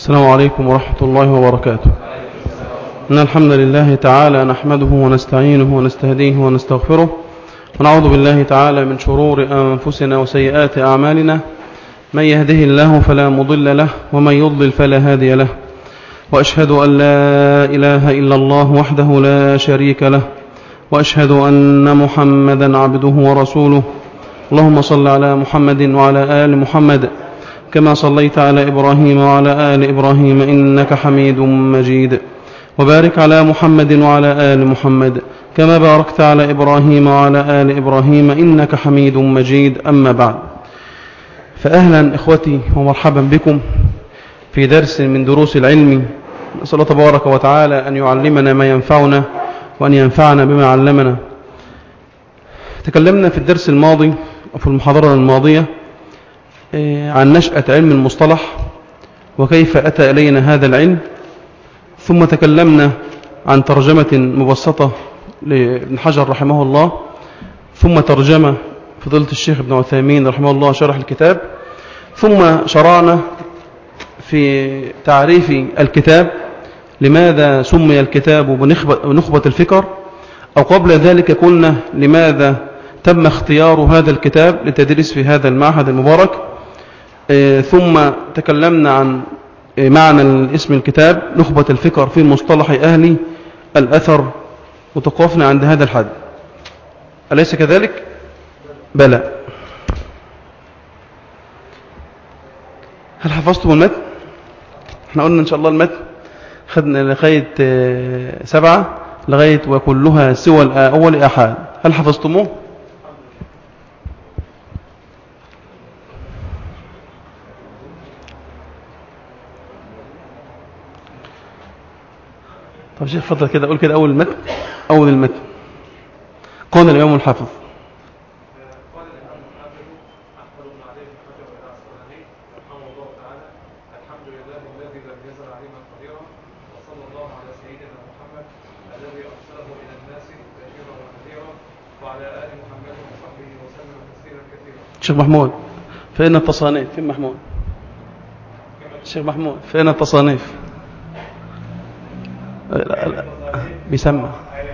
السلام عليكم ورحمة الله وبركاته. إن الحمد لله تعالى نحمده ونستعينه ونستهديه ونستغفره، ونعوذ بالله تعالى من شرور أنفسنا وسيئات أعمالنا. من يهده الله فلا مضل له، ومن يضلل فلا هادي له. وأشهد أن لا إله إلا الله وحده لا شريك له، وأشهد أن محمدا عبده ورسوله. اللهم صل على محمد وعلى آل محمد كما صليت على إبراهيم وعلى آل إبراهيم إنك حميد مجيد، وبارك على محمد وعلى آل محمد كما باركت على إبراهيم وعلى آل إبراهيم إنك حميد مجيد. أما بعد، فأهلا إخوتي ومرحبا بكم في درس من دروس العلم. نسأل الله تبارك وتعالى أن يعلمنا ما ينفعنا وأن ينفعنا بما علمنا. تكلمنا في الدرس الماضي وفي المحاضرة الماضية عن نشأة علم المصطلح وكيف أتى إلينا هذا العلم، ثم تكلمنا عن ترجمة مبسطة لابن حجر رحمه الله، ثم ترجمة فضيلة الشيخ ابن عثيمين رحمه الله شرح الكتاب، ثم شرعنا في تعريف الكتاب، لماذا سمي الكتاب بنخبة الفكر، أو قبل ذلك قلنا لماذا تم اختيار هذا الكتاب لتدريس في هذا المعهد المبارك. ثم تكلمنا عن معنى اسم الكتاب نخبة الفكر في مصطلح أهل الأثر، وتوقفنا عند هذا الحد. أليس كذلك؟ بلى. هل حفظتم المتن؟ احنا قلنا إن شاء الله المتن خدنا لغاية 7 لغاية وكلها سوى الأول أحد. هل حفظتموه؟ طب شيخ فضل كده أقول كده أول المتن. قال الإمام الحافظ أحمد بن علي بن حجر العسقلاني رحمه الله تعالى: الحمد لله الذي لم يزل عليما قديرا، وصلى الله على سيدنا محمد الذي أرسله إلى الناس بشيرا ونذيرا، وعلى آل محمد وصحبه وسلم تسليما كثيرا. شيخ محمود فين التصانيف؟ فين محمود؟ شيخ محمود فين التصانيف؟ لا بيسمع.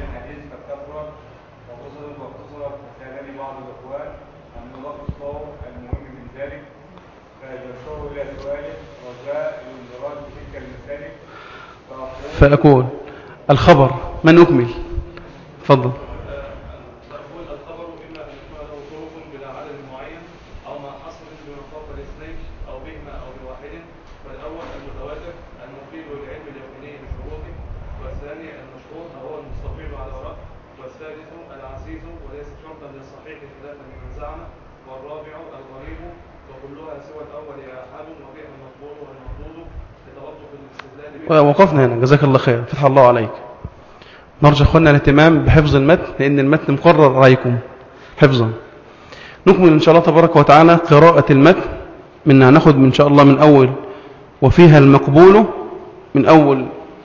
فأكون الخبر من أكمل؟ تفضل. نقول الخبر إما أن يكون له طرق بلا عدد معين، أو مع حصر دون فوق الاثنين، أو بهما أو بواحد. فالأول المتواتر المفيد للعلم اليقيني بشروطه، والثاني المشهور وهو المستقيم على رأي، والثالث العزيز وليس شرطا للصحيح خلافا لمن زعم، والرابع الغريب، وكلها سوى الأول آحاد، وبها المقبول والمردود لتوقف الاستدلال به. وقفنا هنا، جزاك الله خير، فتح الله عليك. نرجو اخواننا الاهتمام بحفظ المتن، لأن المتن مقرر عليكم حفظا. نكمل إن شاء الله تبارك وتعالى قراءة المتن، منها ناخد إن شاء الله من أول وفيها المقبول، من أول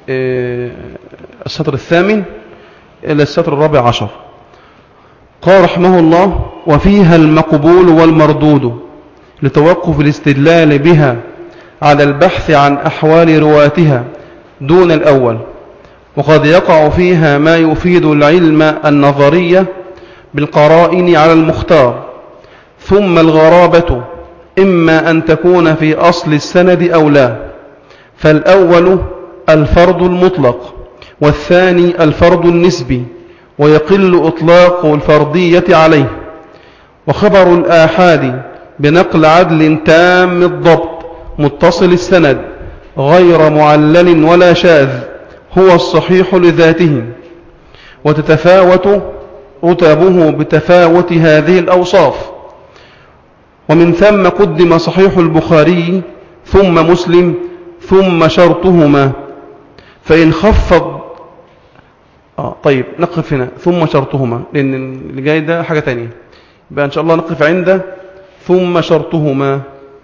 السطر 8 إلى السطر 14. قال رحمه الله: وفيها المقبول والمردود لتوقف الاستدلال بها على البحث عن أحوال رواتها دون الأول، وقد يقع فيها ما يفيد العلم النظرية بالقرائن على المختار. ثم الغرابة إما أن تكون في أصل السند أو لا، فالأول الفرد المطلق، والثاني الفرد النسبي، ويقل إطلاق الفردية عليه. وخبر الآحاد بنقل عدل تام الضبط متصل السند غير معلل ولا شاذ هو الصحيح لذاته، وتتفاوت رتبه بتفاوت هذه الأوصاف. ومن ثم قدم صحيح البخاري ثم مسلم ثم شرطهما، فإن خفض طيب نقف هنا ثم شرطهما، لأن اللي جاي ده حاجة تانية، يبقى إن شاء الله نقف عند ثم شرطهما.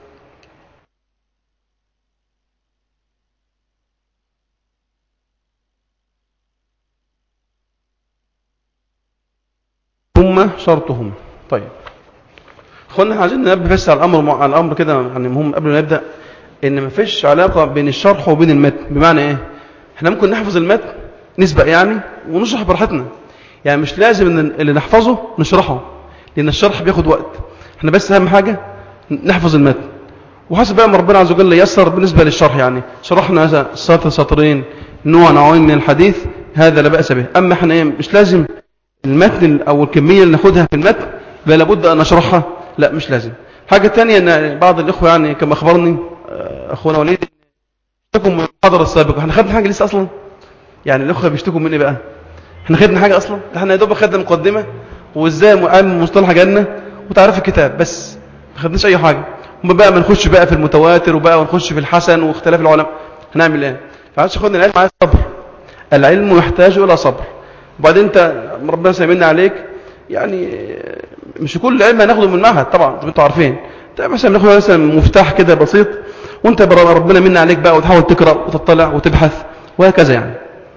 ثم شرطهم. طيب اخوانا، عايزين ننبه بس على الامر كده، يعني مهم قبل ما نبدا. ان ما فيش علاقة بين الشرح وبين المتن. بمعنى ايه؟ احنا ممكن نحفظ المتن نسبق يعني ونشرح براحتنا، يعني مش لازم ان اللي نحفظه نشرحه، لان الشرح بياخد وقت. احنا بس اهم حاجة نحفظ المتن، وحسب بقى ما ربنا عز وجل ييسر بالنسبة للشرح. يعني شرحنا سطر سطرين نوعين من الحديث، هذا لا بأس به. اما احنا ايه، مش لازم المتن او الكمية اللي ناخدها في المتن بل لابد ان نشرحها، لا مش لازم. حاجة تانية ان بعض الاخوة يعني كما اخبرني اخونا وليد اشتكوا من المحاضرة السابقة. احنا خدنا حاجة لسه اصلا؟ يعني الاخوة بيشتكوا من ايه بقى؟ احنا خدنا حاجة اصلا؟ احنا يا دوب خدنا مقدمة وازاي مصطلح جنة وتعرف الكتاب بس، ما خدناش اي حاجة. هم بقى ما نخش بقى في المتواتر وبقى ونخش في الحسن واختلاف العلماء، هنعمل ايه؟ فعادش خدنا العلم عايز صبر، العلم يحتاج الى صبر. وبعدين انت ربنا سيمن عليك، يعني مش كل علم هناخده من المعهد طبعا زي ما انتوا عارفين. انت مثلا ناخد مثلا مفتاح كده بسيط، وانت ربنا من عليك بقى وتحاول تقرا وتطلع وتبحث وهكذا يعني.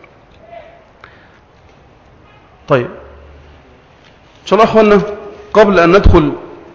طيب ان شاء الله اخوانا، قبل ان ندخل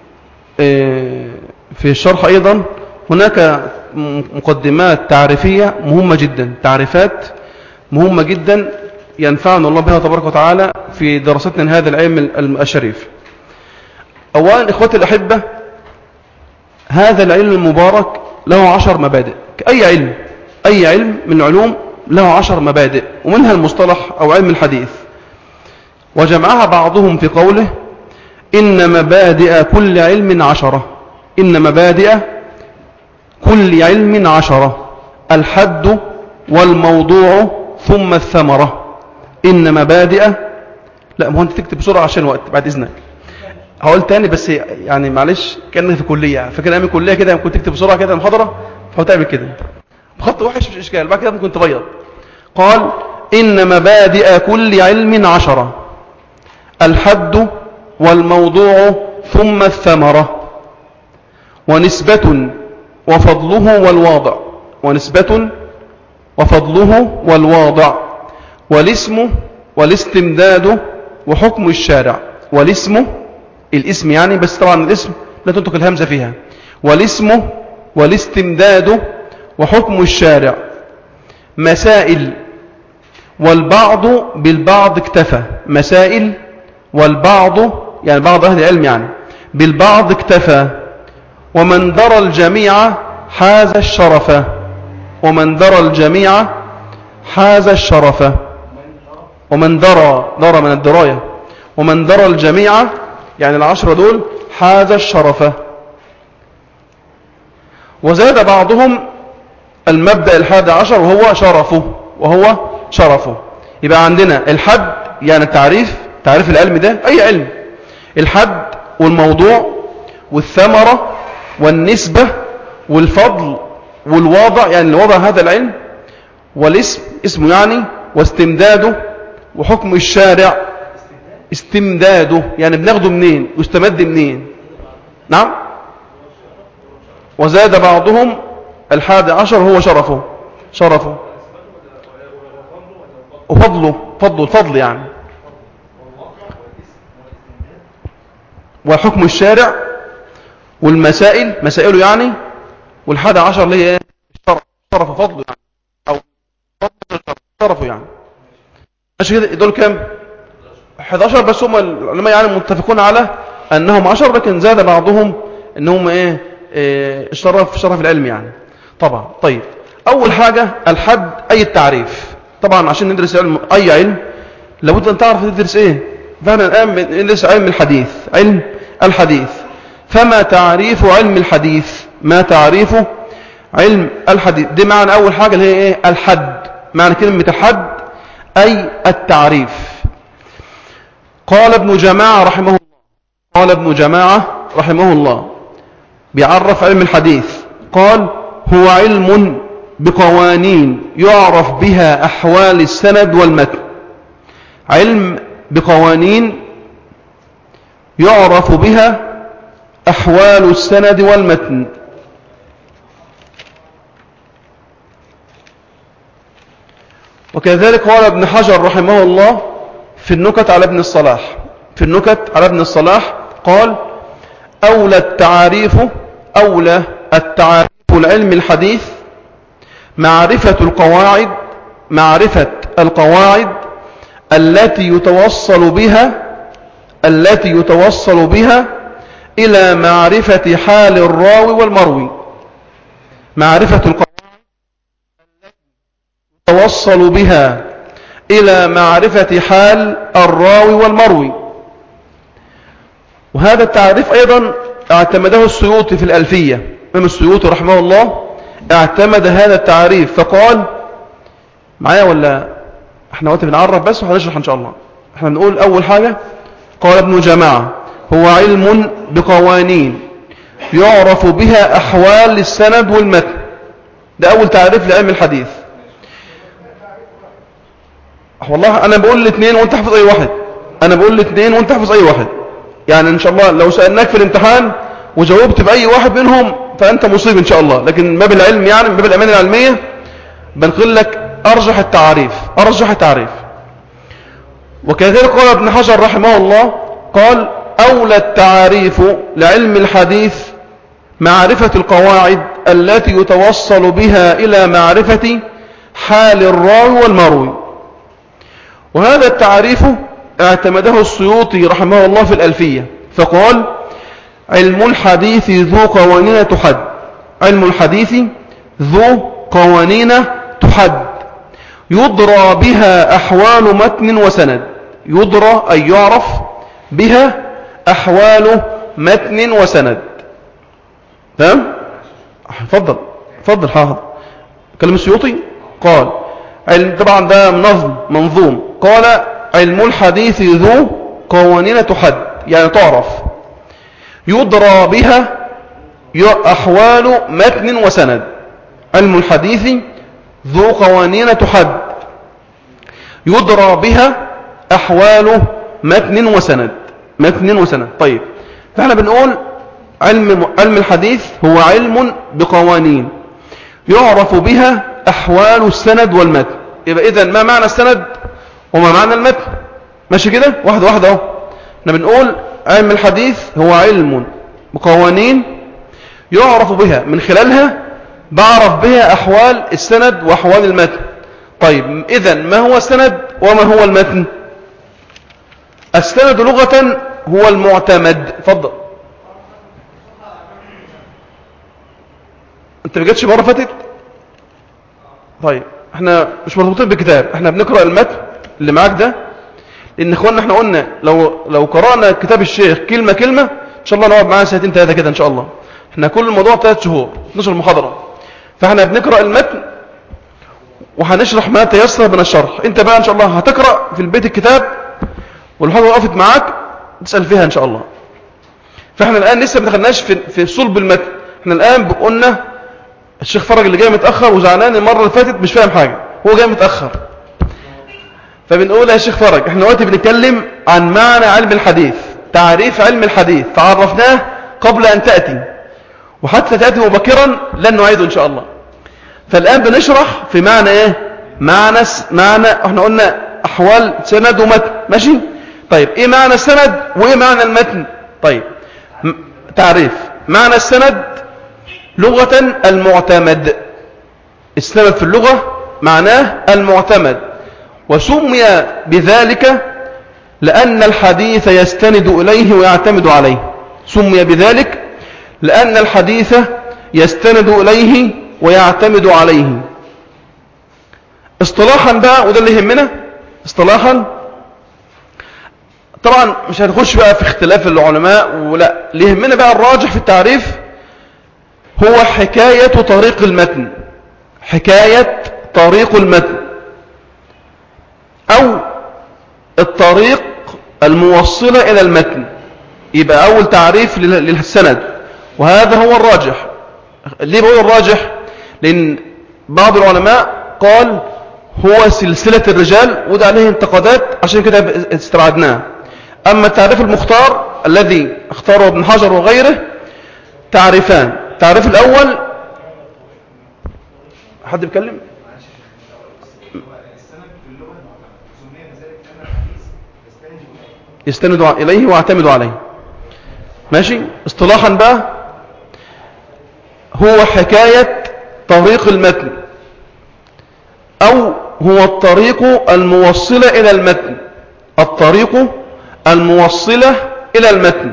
في الشرح ايضا هناك مقدمات تعريفيه مهمه جدا، تعريفات مهمه جدا ينفعنا الله بها تبارك وتعالى في دراستنا هذا العلم الشريف. اولا اخوتي الاحبه، هذا العلم المبارك له 10 مبادئ. اي علم من العلوم له 10 مبادئ، ومنها المصطلح او علم الحديث. وجمعها بعضهم في قوله إن مبادئ كل علم 10. إن مبادئ كل علم 10: الحد والموضوع ثم الثمرة. إن مبادئ، لا ما هو أنت تكتب بسرعة عشان الوقت بعد إذنك. هقول تاني بس يعني معلش، كأنك في كلية، فكده أيام الكلية كده ممكن تكتب بسرعة كده المحاضرة، فهتعمل كده بخط وحش مش إشكال، بعد كده ممكن تبيض. قال إن مبادئ كل علم 10: الحد والموضوع ثم الثمرة، ونسبة وفضله والواضع. ونسبة وفضله والواضع، والاسم والاستمداد وحكم الشارع. الاسم يعني، بس طبعا الاسم لا تنطق الهمزة فيها. والاسم والاستمداد وحكم الشارع. مسائل والبعض بالبعض اكتفى. مسائل والبعض يعني بعض أهل العلم يعني بالبعض اكتفى. ومن درى الجميع حاز الشرف. ومن درى الجميع حاز الشرف. ومن درى من الدراية. ومن درى الجميع يعني 10 دول حاز الشرف. وزاد بعضهم المبدأ 11 وهو شرفه. يبقى عندنا الحد يعني تعريف العلم ده أي علم: الحد والموضوع والثمرة والنسبة والفضل والوضع، يعني الوضع هذا العلم، والاسم اسمه يعني، واستمداده وحكم الشارع. استمداده يعني بناخده منين واستمد منين. نعم. وزاد بعضهم 11 هو شرفه وفضله الفضل يعني، وحكم الشارع، والمسائل مسائله يعني، وال11 اللي هي شرف وفضله يعني، او شرفه يعني. ماشي كده؟ دول كام؟ 11 بس. هم العلماء يعني متفقون على انهم 10، لكن زاد بعضهم انهم شرف العلم يعني طبعا. طيب اول حاجة الحد اي التعريف. طبعا عشان ندرس اي علم لابد ان تعرف تدرس ايه. فاحنا الان بندرس علم الحديث. فما تعريف علم الحديث؟ ما تعريف علم الحديث؟ دي معنى اول حاجة اللي هي ايه؟ الحد. معنى كلمة الحد اي التعريف. قال ابن جماعة رحمه الله بيعرف علم الحديث، قال: هو علم بقوانين يعرف بها أحوال السند والمتن. علم بقوانين يعرف بها أحوال السند والمتن. وكذلك قال ابن حجر رحمه الله في النكت على ابن الصلاح قال: أولى التعاريف العلم الحديث معرفة القواعد التي يتوصل بها إلى معرفة حال الراوي والمروي. معرفة القواعد يتوصل بها إلى معرفة حال الراوي والمروي. وهذا التعريف أيضا اعتمده السيوطي في الألفية. الإمام السيوطي رحمه الله اعتمد هذا التعريف فقال معايا ولا احنا وقت بنعرف بس وهنشرح ان شاء الله. احنا بنقول اول حاجة قال ابن جماعة هو علم بقوانين يعرف بها احوال السند والمتن. ده اول تعريف لعلم الحديث. والله انا بقول الاثنين وانت تحفظ اي واحد. يعني ان شاء الله لو سألناك في الامتحان وجاوبت بأي واحد منهم فانت مصيب ان شاء الله. لكن باب العلم يعني باب الامانة العلمية بنقول لك ارجح التعريف. وكذلك قال ابن حجر رحمه الله قال اولى التعاريف لعلم الحديث معرفة القواعد التي يتوصل بها الى معرفة حال الراوي والمروي. وهذا التعريف اعتمده السيوطي رحمه الله في الألفية فقال علم الحديث ذو قوانين تحد. علم الحديث ذو قوانين تحد يدرى بها أحوال متن وسند. يدرى أي يعرف بها أحوال متن وسند. تمام؟ فضل حاضر. كلام السيوطي قال طبعا ده منظوم. قال علم الحديث ذو قوانين تحد يعني تعرف يدرى بها أحوال متن وسند. علم الحديث ذو قوانين تحد يدرى بها أحوال متن وسند. طيب فاحنا بنقول علم الحديث هو علم بقوانين يعرف بها أحوال السند والمتن. يبقى إذن ما معنى السند وما معنى المتن؟ ماشي كده واحدة اهو. احنا بنقول علم الحديث هو علم بقوانين يعرف بها من خلالها بعرف بها أحوال السند وأحوال المتن. طيب إذن ما هو السند وما هو المتن؟ السند لغة هو المعتمد. فضل. انت ما جاتش مرة فاتت؟ طيب احنا مش مرتبطين بالكتاب، احنا بنقرأ المتن اللي معاك ده. لان اخواننا احنا قلنا لو قرأنا كتاب الشيخ كلمة ان شاء الله نقعد معاه 2 3 كده ان شاء الله. احنا كل الموضوع 3 شهور 12 محاضرة. فاحنا بنقرأ المتن وهنشرح ما تيسر من الشرح. انت بقى ان شاء الله هتقرأ في البيت الكتاب والمحاضرة وقفت معاك تسأل فيها ان شاء الله. فاحنا الان لسه ما دخلناش في صلب المتن. احنا الان قلنا الشيخ فرج اللي جاي متأخر وزعلان المرة اللي فاتت مش فاهم حاجة، هو جاي متأخر. فبنقول يا شيخ فرج احنا دلوقتي بنتكلم عن معنى علم الحديث. تعريف علم الحديث تعرفناه قبل أن تأتي، وحتى تأتي مبكرا لن نعيده إن شاء الله. فالآن بنشرح في معنى ايه؟ معنى احنا قلنا أحوال سند ومتن. ماشي؟ طيب ايه معنى السند وايه معنى المتن؟ طيب تعريف معنى السند لغة المعتمد. السند في اللغة معناه المعتمد، وسمي بذلك لأن الحديث يستند إليه ويعتمد عليه. سمي بذلك لأن الحديث يستند إليه ويعتمد عليه. اصطلاحا بقى، وده اللي يهمنا اصطلاحا، طبعا مش هنخش بقى في اختلاف العلماء ولا، اللي يهمنا بقى الراجح في التعريف هو حكاية طريق المتن. حكاية طريق المتن أو الطريق الموصلة إلى المتن. يبقى أول تعريف للسند، وهذا هو الراجح. ليه بقول الراجح؟ لأن بعض العلماء قال هو سلسلة الرجال، وده عليه انتقادات عشان كده استبعدناه. أما التعريف المختار الذي اختاره ابن حجر وغيره تعريفان. التعريف الأول، حد بيتكلم؟ يستند إليه واعتمد عليه. ماشي؟ اصطلاحا بقى هو حكاية طريق المتن أو هو الطريق الموصلة إلى المتن، الطريق الموصلة إلى المتن.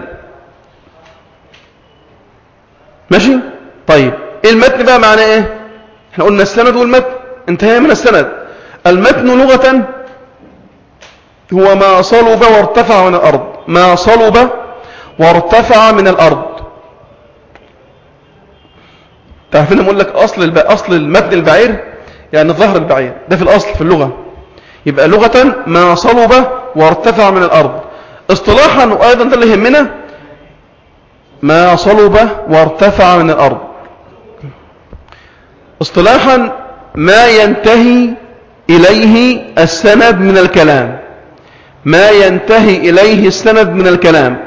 ماشي؟ طيب إيه المتن بقى معناه إيه؟ احنا قلنا السند والمتن، انتهى من السند. المتن لغة هو ما صلب وارتفع من الأرض، ما صلب وارتفع من الأرض. تعرفين أقول لك أصل المتن البعير يعني ظهر البعير، ده في الأصل في اللغة. يبقى لغة ما صلب وارتفع من الأرض. اصطلاحا وأيضا ده اللي يهمنا، ما صلب وارتفع من الأرض. اصطلاحا ما ينتهي إليه السند من الكلام، ما ينتهي إليه السند من الكلام.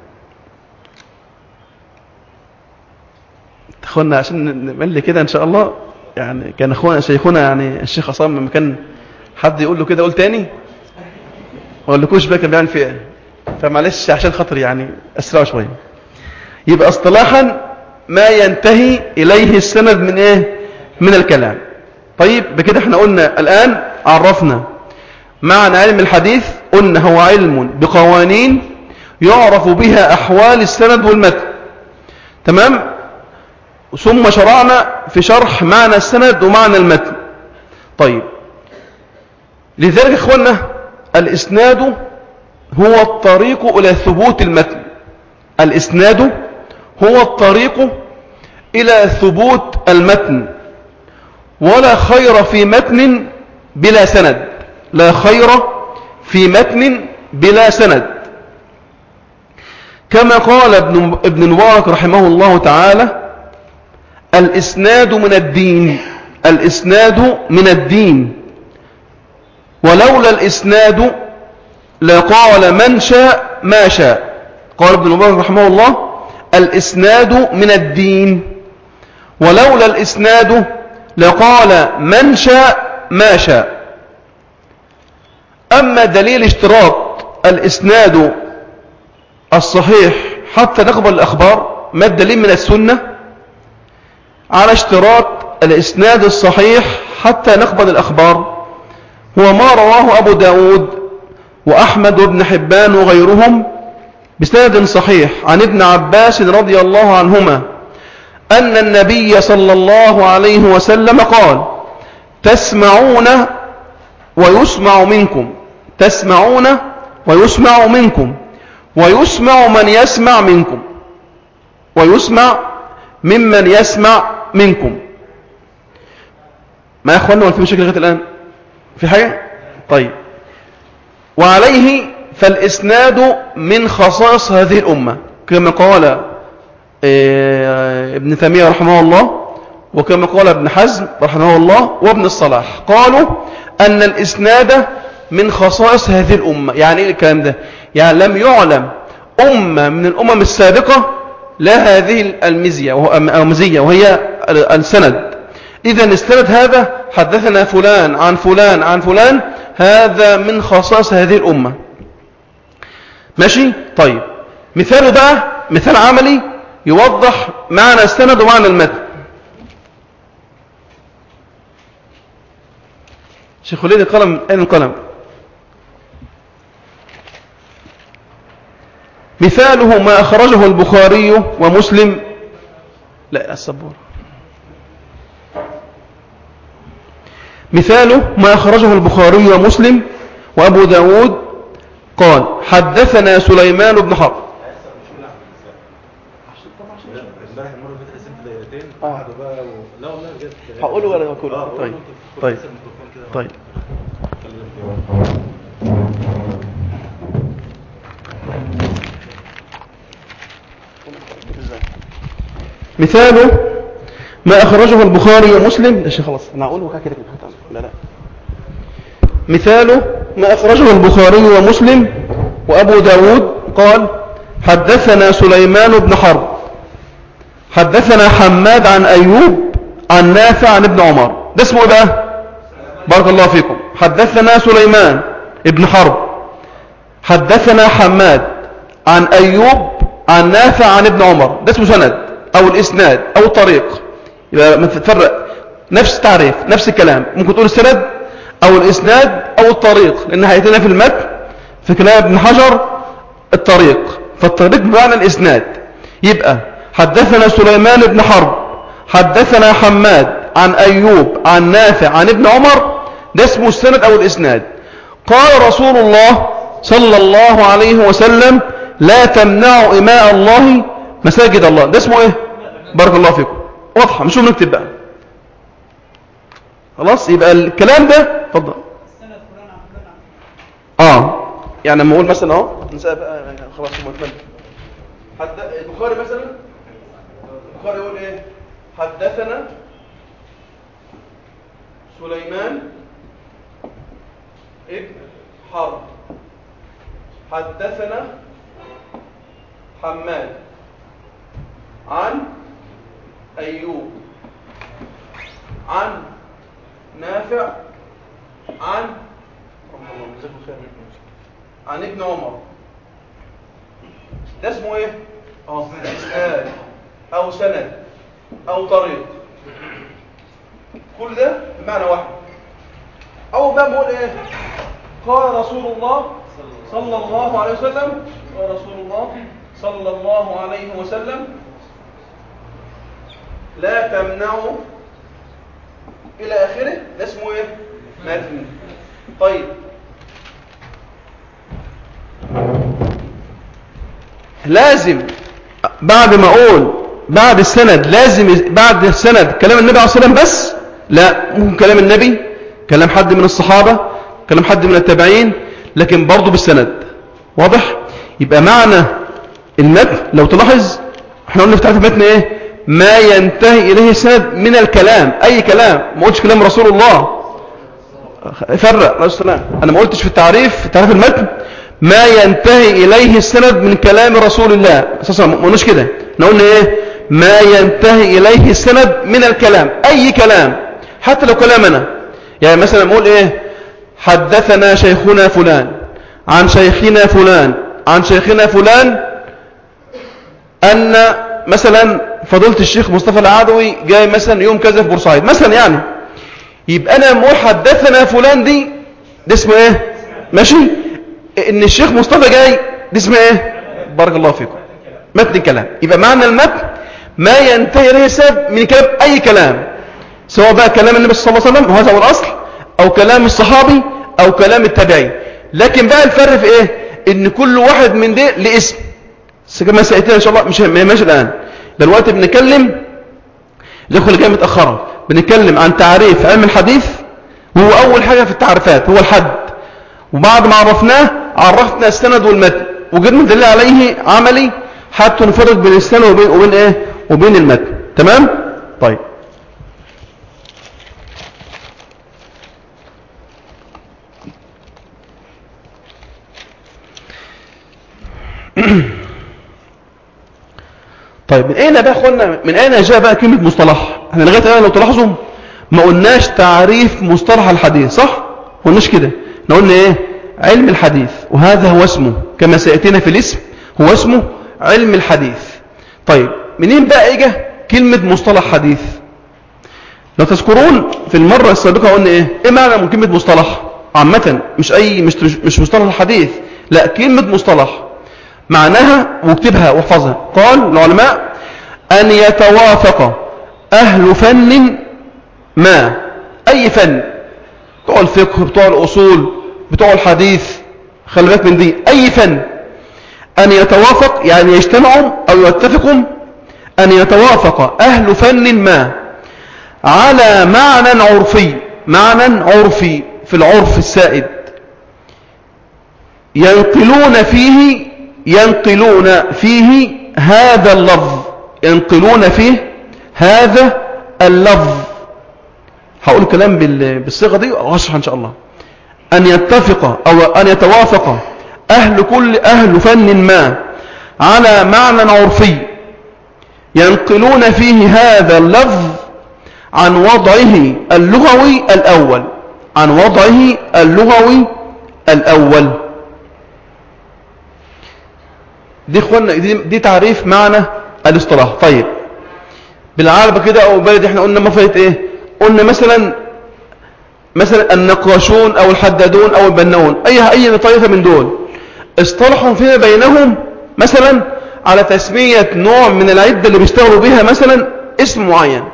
أخونا عشان نملي كده إن شاء الله، يعني كان أخونا شيخنا يعني الشيخ عصام لما كان حد يقول له كده قول تاني، ما أقولكوش بقى كان بيعمل فيه إيه، فمعلش عشان خاطر يعني أسرع شوية. يبقى اصطلاحا ما ينتهي إليه السند من إيه؟ من الكلام. طيب بكده احنا قلنا الآن عرفنا معنى علم الحديث، قلنا هو علم بقوانين يعرف بها أحوال السند والمتن. تمام؟ ثم شرعنا في شرح معنى السند ومعنى المتن. طيب لذلك اخوانا الإسناد هو الطريق إلى ثبوت المتن. الإسناد هو الطريق إلى ثبوت المتن. ولا خير في متن بلا سند، لا خير في متن بلا سند. كما قال ابن المبارك رحمه الله تعالى: الإسناد من الدين، الإسناد من الدين، ولولا الإسناد لقال من شاء ما شاء. قال ابن المبارك رحمه الله: الإسناد من الدين، ولولا الإسناد لقال من شاء ما شاء. أما دليل اشتراط الإسناد الصحيح حتى نقبل الأخبار، ما الدليل من السنة على اشتراط الإسناد الصحيح حتى نقبل الأخبار؟ هو ما رواه أبو داود وأحمد وابن حبان وغيرهم بسند صحيح عن ابن عباس رضي الله عنهما أن النبي صلى الله عليه وسلم قال: تسمعون ويسمع منكم، تسمعون ويسمع منكم، ويسمع من يسمع منكم، ويسمع ممن يسمع منكم. ما يا أخوانا ولا في مشاكل لغاية الآن؟ في حاجة؟ طيب. وعليه فالإسناد من خصائص هذه الأمة، كما قال ابن تيمية رحمه الله، وكما قال ابن حزم رحمه الله، وابن الصلاح، قالوا أن الإسناد من خصائص هذه الأمة. يعني إيه الكلام ده؟ يعني لم يعلم أمة من الأمم السابقة لا هذه المزية وهي السند. إذن السند هذا حدثنا فلان عن فلان عن فلان، هذا من خصائص هذه الأمة. ماشي؟ طيب مثاله بقى مثال عملي يوضح معنى السند ومعنى المتن. شيخ وليد القلم، أين القلم؟ مثاله ما أخرجه البخاري ومسلم. لا الصبور. مثاله ما أخرجه البخاري ومسلم وأبو داود قال: حدثنا سليمان بن حرب. هقوله ولا أقوله؟ طيب طيب طيب. مثاله ما أخرجه البخاري ومسلم. يا خلاص أنا أقوله كده. لا مثاله ما أخرجه البخاري ومسلم وأبو داود قال: حدثنا سليمان بن حرب حدثنا حماد عن أيوب عن نافع عن ابن عمر. ده اسمه إيه بقى؟ بارك الله فيكم. حدثنا سليمان ابن حرب حدثنا حماد عن أيوب عن نافع عن ابن عمر. ده اسمه سند أو الإسناد أو الطريق. يبقى ما تفرق، نفس التعريف نفس الكلام. ممكن تقول السند أو الإسناد أو الطريق، لأن هيتنا في المتن في كلام ابن حجر الطريق، فالطريق بمعنى الإسناد. يبقى حدثنا سليمان بن حرب حدثنا حماد عن أيوب عن نافع عن ابن عمر، ده اسمه السند أو الإسناد. قال رسول الله صلى الله عليه وسلم لا تمنعوا إماء الله مساجد الله، ده اسمه ايه؟ بارك الله فيكم. واضحة، مش نكتب بقى خلاص. يبقى الكلام ده اتفضل. يعني لما اقول مثلا اهو نسأل بقى خلاص حد البخاري مثلا، البخاري يقول ايه؟ حدثنا سليمان ابن حرب حدثنا حماد عن أيوب عن نافع عن ابن عمر، ده اسمه ايه؟ اسناد او سند او طريق، كل ده بمعنى واحد. او بقى بقول ايه؟ قال رسول الله صلى الله عليه وسلم، قال رسول الله صلى الله عليه وسلم لا تمنعوا الى اخره، ده اسمه ايه؟ متن. طيب لازم بعد ما اقول بعد السند، لازم بعد السند كلام النبي عليه الصلاه والسلام بس؟ لا، ممكن كلام النبي، كلام حد من الصحابه، كلام حد من التابعين، لكن برضه بالسند. واضح؟ يبقى معنى المتن لو تلاحظ احنا قلنا في تعريف المتن ايه؟ ما ينتهي اليه السند من الكلام، اي كلام. ما قلتش كلام رسول الله، فرق عليه السلام. انا ما قلتش في التعريف، في تعريف المتن ما ينتهي اليه السند من كلام رسول الله اساسا، ما قلناش كده. احنا قلنا ايه؟ ما ينتهي اليه السند من الكلام، اي كلام، حتى لو كلامنا. يعني مثلا نقول ايه؟ حدثنا شيخنا فلان عن شيخنا فلان عن شيخنا فلان ان مثلا فضيلة الشيخ مصطفى العدوي جاي مثلا يوم كذا في بورسعيد مثلا، يعني يبقى انا لما اقول حدثنا فلان دي اسمه ايه؟ ماشي. ان الشيخ مصطفى جاي دي اسمها ايه؟ بارك الله فيكم، متن الكلام. يبقى معنى المتن ما ينتهي اليه السند من كلام، اي كلام، سواء بقى كلام النبي صلى الله عليه وسلم وهذا هو الاصل، او كلام الصحابي، او كلام التابعي. لكن بقى الفرق في ايه؟ ان كل واحد من ده لاسم، كما سيأتينا ان شاء الله، مش ماشي الان دلوقتي. بنتكلم الاخوه اللي جايه متاخره، بنتكلم عن تعريف علم الحديث، وهو اول حاجه في التعريفات هو الحد. وبعد ما عرفناه عرفنا السند والمتن، وجبنا دليل عليه عملي حتى نفرق بين السند وبين ايه؟ وبين المتن. تمام؟ طيب طيب من اين بقى اخوانا، من اين جاء بقى كلمه مصطلح؟ احنا لغايه الان لو تلاحظوا ما قلناش تعريف مصطلح الحديث، صح؟ ما قلناش كده. احنا قلنا ايه؟ علم الحديث، وهذا هو اسمه كما سياتينا في الاسم، هو اسمه علم الحديث. طيب منين بقى اجى كلمه مصطلح حديث؟ لو تذكرون في المره السابقه قلنا ايه معنى من كلمه مصطلح عامه؟ مش مصطلح الحديث، لا، كلمه مصطلح معناها، واكتبها واحفظها. قال العلماء أن يتوافق أهل فن ما، أي فن، بتوع الفقه، بتوع الأصول، بتوع الحديث، خلي بالك من دي، أي فن، أن يتوافق يعني يجتمعوا أو يتفقوا، أن يتوافق أهل فن ما على معنى عرفي، معنى عرفي في العرف السائد، ينقلون فيه هذا اللفظ، ينقلون فيه هذا اللفظ. هقول كلام بالصيغه دي واشرح ان شاء الله. ان يتفق او ان يتوافق اهل فن ما على معنى عرفي، ينقلون فيه هذا اللفظ عن وضعه اللغوي الاول، عن وضعه اللغوي الاول. دي اخوانا دي تعريف معنى الاصطلاح. طيب بالعربة كده أو بلد احنا قلنا مفردة ايه؟ قلنا مثلا النقاشون أو الحدادون أو البناون، أي طائفة من دول اصطلحوا فيما بينهم مثلا على تسمية نوع من العدة اللي بيشتغلوا بها مثلا اسم معين.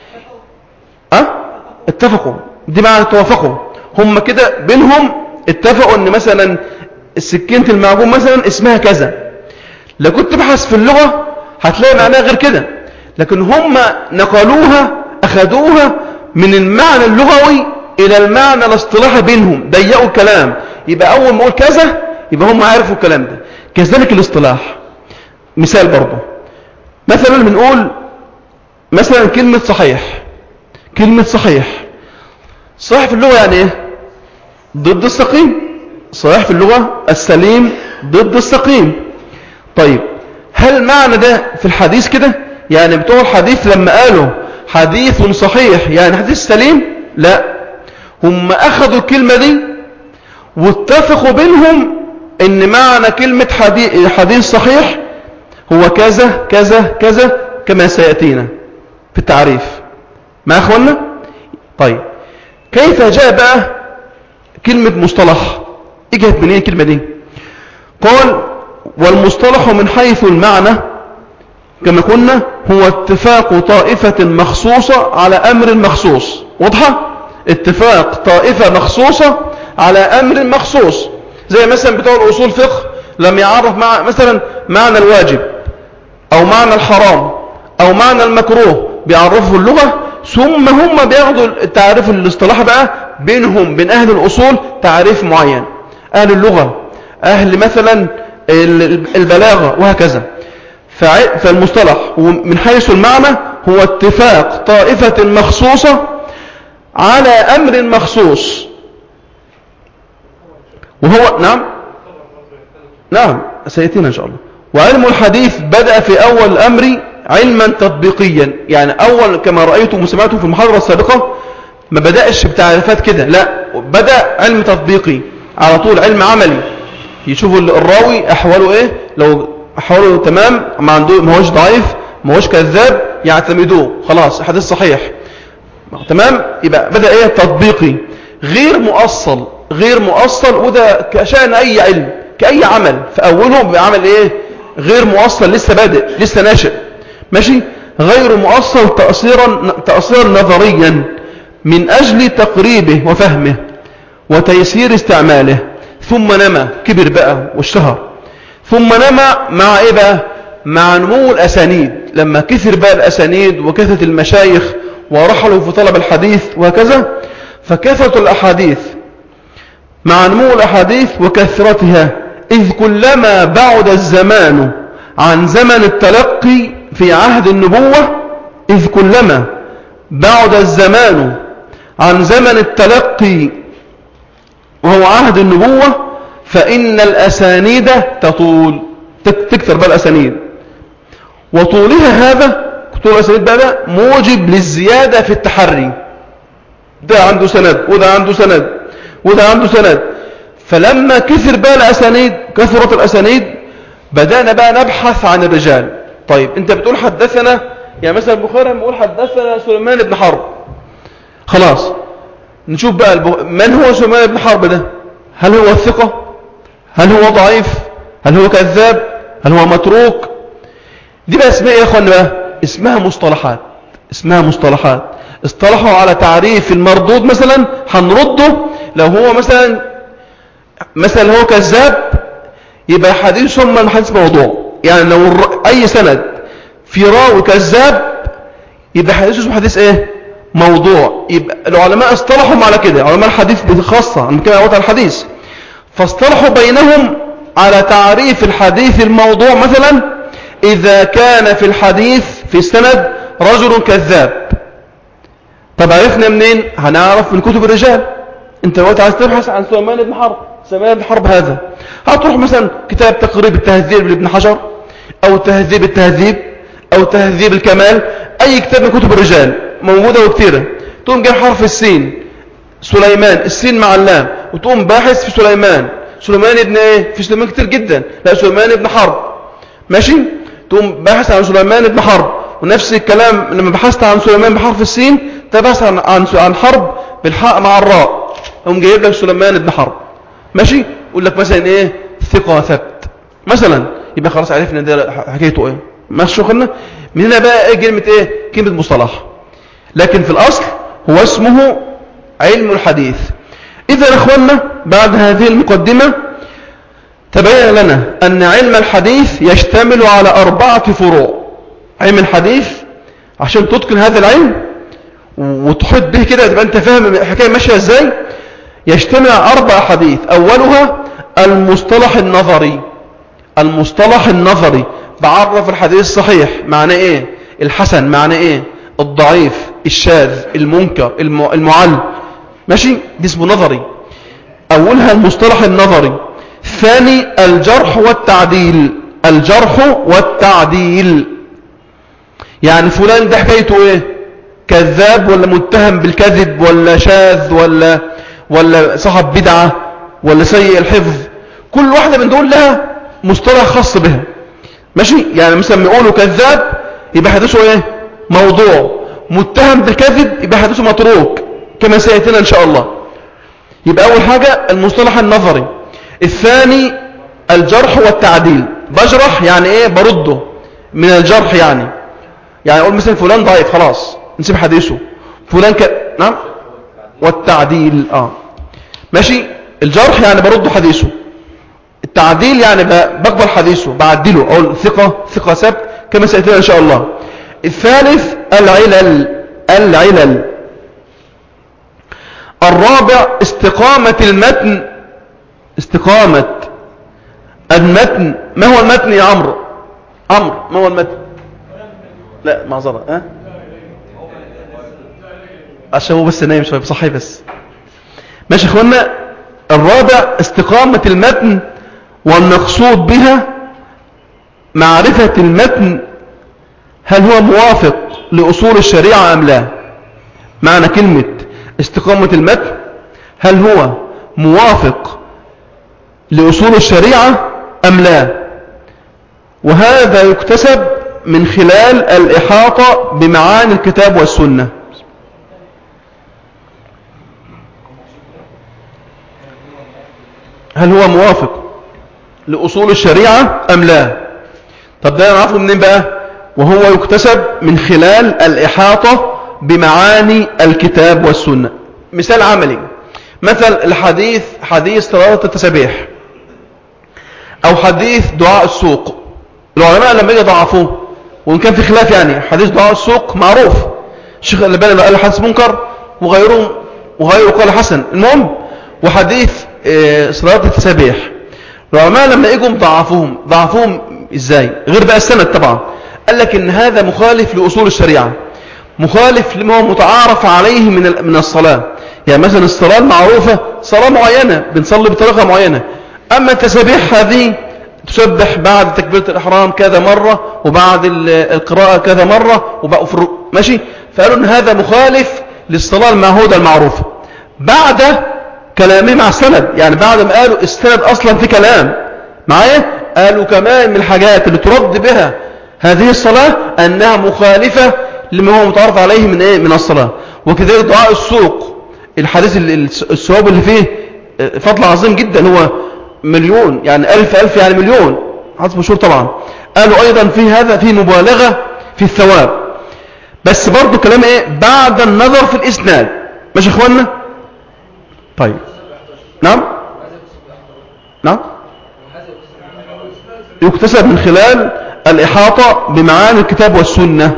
اتفقوا، دي معنى توافقوا. هم كده بينهم اتفقوا ان مثلا السكينة المعجون مثلا اسمها كذا. لو كنت تبحث في اللغة هتلاقي معناها غير كده، لكن هم نقلوها أخذوها من المعنى اللغوي إلى المعنى الاصطلاحي بينهم، ضيقوا الكلام. يبقى أول ما أقول كذا يبقى هم عارفوا الكلام ده. كذلك الاصطلاح. مثال برضه، مثلا بنقول مثلا كلمة صحيح. كلمة صحيح صحيح في اللغة يعني ايه؟ ضد السقيم. صحيح في اللغة السليم ضد السقيم. طيب هل معنى ده في الحديث كده؟ يعني بتوع الحديث لما قالوا حديث صحيح يعني حديث سليم؟ لا، هم أخذوا الكلمة دي واتفقوا بينهم ان معنى كلمة حديث صحيح هو كذا كذا كذا كما سيأتينا في التعريف. ما أخوانا؟ طيب كيف جاء بقى كلمة مصطلح؟ اجهت منين الكلمة دي؟ قال والمصطلح من حيث المعنى كما قلنا هو اتفاق طائفة مخصوصة على أمر مخصوص. واضحة؟ اتفاق طائفة مخصوصة على أمر مخصوص. زي مثلا بتوع الأصول فقه لم يعرف مثلا معنى الواجب أو معنى الحرام أو معنى المكروه بيعرفوا اللغة، ثم هم بياخدوا التعريف الاصطلاحي بقى بينهم بين أهل الأصول تعريف معين، أهل اللغة، أهل مثلا البلاغة وهكذا. فالمصطلح من حيث المعنى هو اتفاق طائفة مخصوصة على أمر مخصوص. وهو نعم سيأتينا إن شاء الله. وعلم الحديث بدأ في أول الأمر علما تطبيقيا، يعني أول كما رأيتم وسمعتم في المحاضرة السابقة ما بدأش بتعريفات كده، لا، بدأ علم تطبيقي على طول، علم عملي. يشوفوا الراوي أحواله إيه، لو أحواله تمام ما هوش ضعيف ما هوش كذاب يعتمدوه، خلاص حديث صحيح تمام. يبقى بدأ إيه؟ تطبيقي غير مؤصل. غير مؤصل، وده كشأن أي علم كأي عمل في أوله بعمل إيه؟ غير مؤصل، لسه بادئ لسه ناشئ، ماشي. غير مؤصل تأصيرا نظريا من أجل تقريبه وفهمه وتيسير استعماله، ثم نما كبر بقى واشتهر. ثم نما مع إيه بقى؟ مع نمو الأسانيد، لما كثر بقى الأسانيد وكثرة المشايخ ورحلوا في طلب الحديث وهكذا، فكثرة الأحاديث مع نمو الأحاديث وكثرتها، إذ كلما بعد الزمان عن زمن التلقي في عهد النبوة، إذ كلما بعد الزمان عن زمن التلقي وهو عهد النبوة فإن الأسانيد تطول، تكثر بقى الأسانيد. وطولها هذا طول الأسانيد بقى موجب للزيادة في التحري، ده عنده سند وده عنده سند وده عنده سند. فلما كثر بقى الأسانيد، كثرت الأسانيد، بدأنا بقى نبحث عن الرجال. طيب انت بتقول حدثنا، يعني مثلا البخاري لما يقول حدثنا سليمان بن حرب، خلاص نشوف بقى من هو سليمان بن حرب ده؟ هل هو ثقة؟ هل هو ضعيف؟ هل هو كذاب؟ هل هو متروك؟ دي بقى اسمها ايه يا اخوانا بقى؟ اسمها مصطلحات. اسمها مصطلحات. اصطلحوا على تعريف المردود مثلا هنرده لو هو مثلا هو كذاب يبقى حديث ثم الحديث موضوع. يعني لو اي سند في راوي كذاب يبقى حديث اسمه حديث ايه؟ موضوع. يبقى العلماء اصطلحوا على كده، علماء الحديث بخاصة عن كده وقت الحديث، فاصطلحوا بينهم على تعريف الحديث الموضوع مثلا إذا كان في الحديث في السند رجل كذاب. طب عرفنا منين؟ هنعرف من كتب الرجال. انت وقت عايز تبحث عن سليمان بن حرب، سليمان بن حرب هذا هتروح مثلا كتاب تقريب التهذيب لابن حجر او تهذيب التهذيب او تهذيب الكمال، اي كتاب من كتب الرجال موجودة وكثيرة، تقوم جايب حرف السين سليمان، السين مع اللام، وتقوم باحث في سليمان. سليمان ابن ايه؟ في سليمان كتير جدا، لا سليمان ابن حرب، ماشي. تقوم باحث عن سليمان ابن حرب، ونفس الكلام لما بحثت عن سليمان بحرف السين تبحث عن حرب بالحاء مع الراء، هم جايب لك سليمان بن حرب. ماشي، يقول لك مثلا ايه ثقة ثبت مثلا، يبقى خلاص عرفنا ده حكايته ايه. ماشي شغلنا من هنا بقى ايه كلمة مصطلح، لكن في الاصل هو اسمه علم الحديث. اذا يا اخوانا بعد هذه المقدمة تبين لنا ان علم الحديث يشتمل على 4 فروع. علم الحديث عشان تتقن هذا العلم وتحط به كده تبقى انت فاهم الحكايه ماشيه ازاي، يشتمل على 4 حديث. اولها المصطلح النظري. المصطلح النظري بعرف الحديث الصحيح معناه ايه، الحسن معناه ايه، الضعيف، الشاذ، المنكر، المعل. ماشي، دي اسمه نظري. اولها المصطلح النظري. ثاني الجرح والتعديل. الجرح والتعديل يعني فلان ده حكايته ايه، كذاب ولا متهم بالكذب ولا شاذ ولا صاحب بدعة ولا سيء الحفظ. كل واحدة من دول لها مصطلح خاص بها. ماشي، يعني مثلا يقولوا كذاب يبقى حديثه ايه موضوع، متهم بكذب يبقى حديثه متروك كما سيأتينا ان شاء الله. يبقى اول حاجة المصطلح النظري. الثاني الجرح والتعديل. بجرح يعني ايه، برده من الجرح، يعني اقول مثلا فلان ضعيف خلاص نسيب حديثه، فلان نعم. والتعديل ماشي، الجرح يعني برد حديثه، التعديل يعني بقبل حديثه بعدله، اقول ثقة ثبت كما سيأتينا ان شاء الله. الثالث العلل. الرابع استقامة المتن. استقامة المتن. ما هو المتن يا عمرو؟ ما هو المتن؟ لا معذرة عشان هو بس نايم شوية بصحي بس. ماشي اخوانا، الرابع استقامة المتن، والمقصود بها معرفة المتن هل هو موافق لأصول الشريعة أم لا. معنى كلمة استقامة المتن هل هو موافق لأصول الشريعة أم لا، وهذا يكتسب من خلال الإحاطة بمعاني الكتاب والسنة. هل هو موافق لأصول الشريعة أم لا. طب ده نعرفه منين بقى؟ وهو يكتسب من خلال الإحاطة بمعاني الكتاب والسنة. مثال عملي، مثل الحديث حديث صلاة التسبيح أو حديث دعاء السوق. العلماء لما يجي ضعفوه، وإن كان في خلاف، يعني حديث دعاء السوق معروف، الشيخ الألباني قال حديث منكر وغيره قال حسن. المهم وحديث صلاة التسبيح، العلماء لما يجوا ضعفوهم ازاي؟ غير بقى السند طبعا، قال لك ان هذا مخالف لأصول الشريعة، مخالف لما هو متعارف عليه من الصلاة. يعني مثلا الصلاة المعروفة صلاة معينة بنصلي بطريقة معينة، اما التسبيح هذه تسبح بعد تكبيرة الإحرام كذا مرة، وبعد القراءة كذا مرة، ماشي. فقالوا ان هذا مخالف للصلاة المعهودة المعروفة. بعد كلامهم مع السند، يعني بعد ما قالوا السند أصلا في كلام معايا، قالوا كمان من الحاجات اللي ترد بها هذه الصلاة أنها مخالفة لما هو متعرف عليه من الصلاة. وكذلك دعاء السوق، الحديث الثواب اللي فيه فضل عظيم جدا، هو مليون، يعني ألف يعني مليون، حديث مشهور طبعا. قالوا أيضا في هذا في مبالغة في الثواب، بس برضو كلام بعد النظر في الإسناد. ماشي اخوانا؟ طيب نعم يكتسب من خلال الإحاطة بمعاني الكتاب والسنة.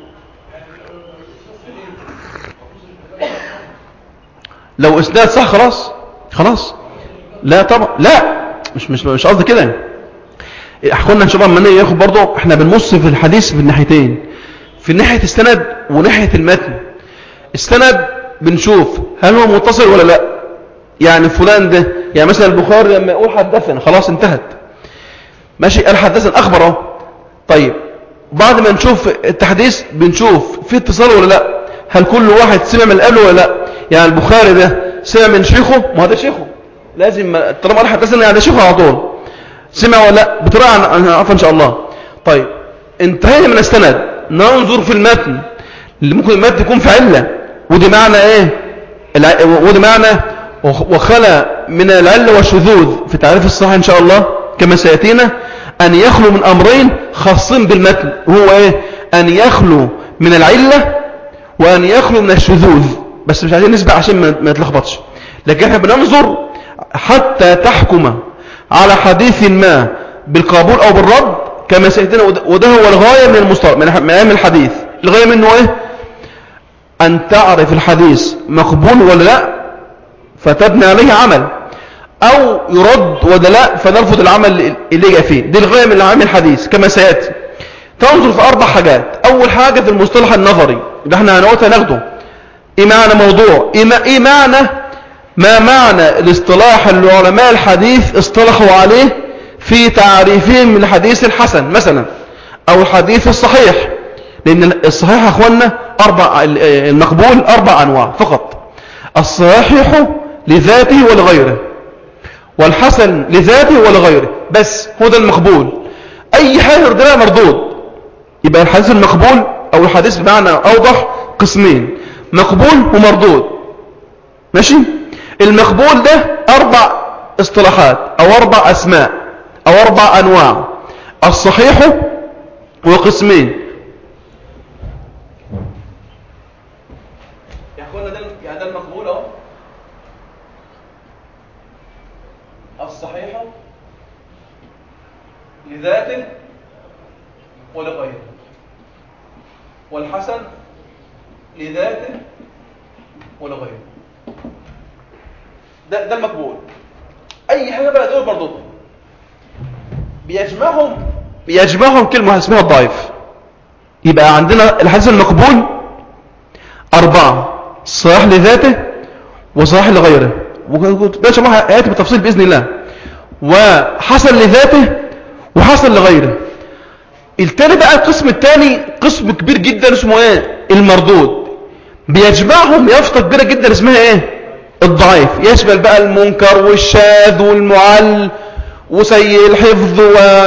لو إسناد صح خلاص. لا طبعا، لا مش قصدي كده. قلنا ان شاء الله لما ياخد برضه احنا بنبص في الحديث بالناحيتين، في ناحية السند وناحية المتن. السند بنشوف هل هو متصل ولا لا، يعني فلان ده، يعني مثلا البخاري لما يقول حدثنا خلاص انتهت، ماشي، قال حدثنا اخبره. طيب بعد ما نشوف التحديث بنشوف في اتصال ولا لا، هل كل واحد سمع من قبله ولا لا. يعني البخاري ده سمع من شيخه، ما هذا شيخه لازم طالما قال حدثنا يعني شيخه على طول، سمع ولا لا بطريقه نعرفها ان شاء الله. طيب انتهينا من السند، ننظر في المتن اللي ممكن المتن يكون في علة، ودي معنى ايه؟ ودي معنى وخلى من العلة والشذوذ في تعريف الصحيح ان شاء الله كما سيأتينا، ان يخلو من امرين خاصين بالمتن، وهو ايه؟ ان يخلو من العلة وان يخلو من الشذوذ. بس مش عايزين نسبق عشان ما نتلخبطش، لكن احنا بننظر حتى تحكم على حديث ما بالقبول او بالرد كما سيأتينا، وده هو الغاية من من علم الحديث. الغاية منه ايه؟ ان تعرف الحديث مقبول ولا لا فتبني عليه عمل، او يرد ولا لا فنرفض العمل اللي جاء فيه. دي الغاية من علم الحديث كما سيأتي. تنظر في 4 حاجات. اول حاجة في المصطلح النظري اللي احنا هنقولها ناخده، ايه معنى موضوع، ايه معنى، ما معنى الاصطلاح اللي علماء الحديث اصطلحوا عليه في تعريفهم من الحديث الحسن مثلا او الحديث الصحيح. لان الصحيح يا اخوانا المقبول 4 انواع فقط: الصحيح لذاته ولغيره، والحسن لذاته ولغيره، بس هو ده المقبول. اي حاجه غير ده مردود. يبقى الحديث المقبول او الحديث بمعنى اوضح قسمين: مقبول ومردود. ماشي؟ المقبول ده 4 اصطلاحات او 4 اسماء او 4 انواع: الصحيح وقسمين. يا اخوانا ده المقبول اهو: الصحيح لذاته ولغيره، والحسن لذاته ولغيره. ده المقبول. اي حاجه بقى دول برضه بيجمعهم كلمه اسمها الضعيف. يبقى عندنا الحديث المقبول 4: صحيح لذاته وصحيح لغيره، وده شرحها هياتي بالتفصيل باذن الله، وحسن لذاته وحسن لغيره. التاني بقى القسم الثاني قسم كبير جدا اسمه ايه؟ المردود. بيجمعهم يافطه كبيره جدا اسمها ايه؟ الضعيف. يشمل بقى المنكر والشاذ والمعل وسيء الحفظ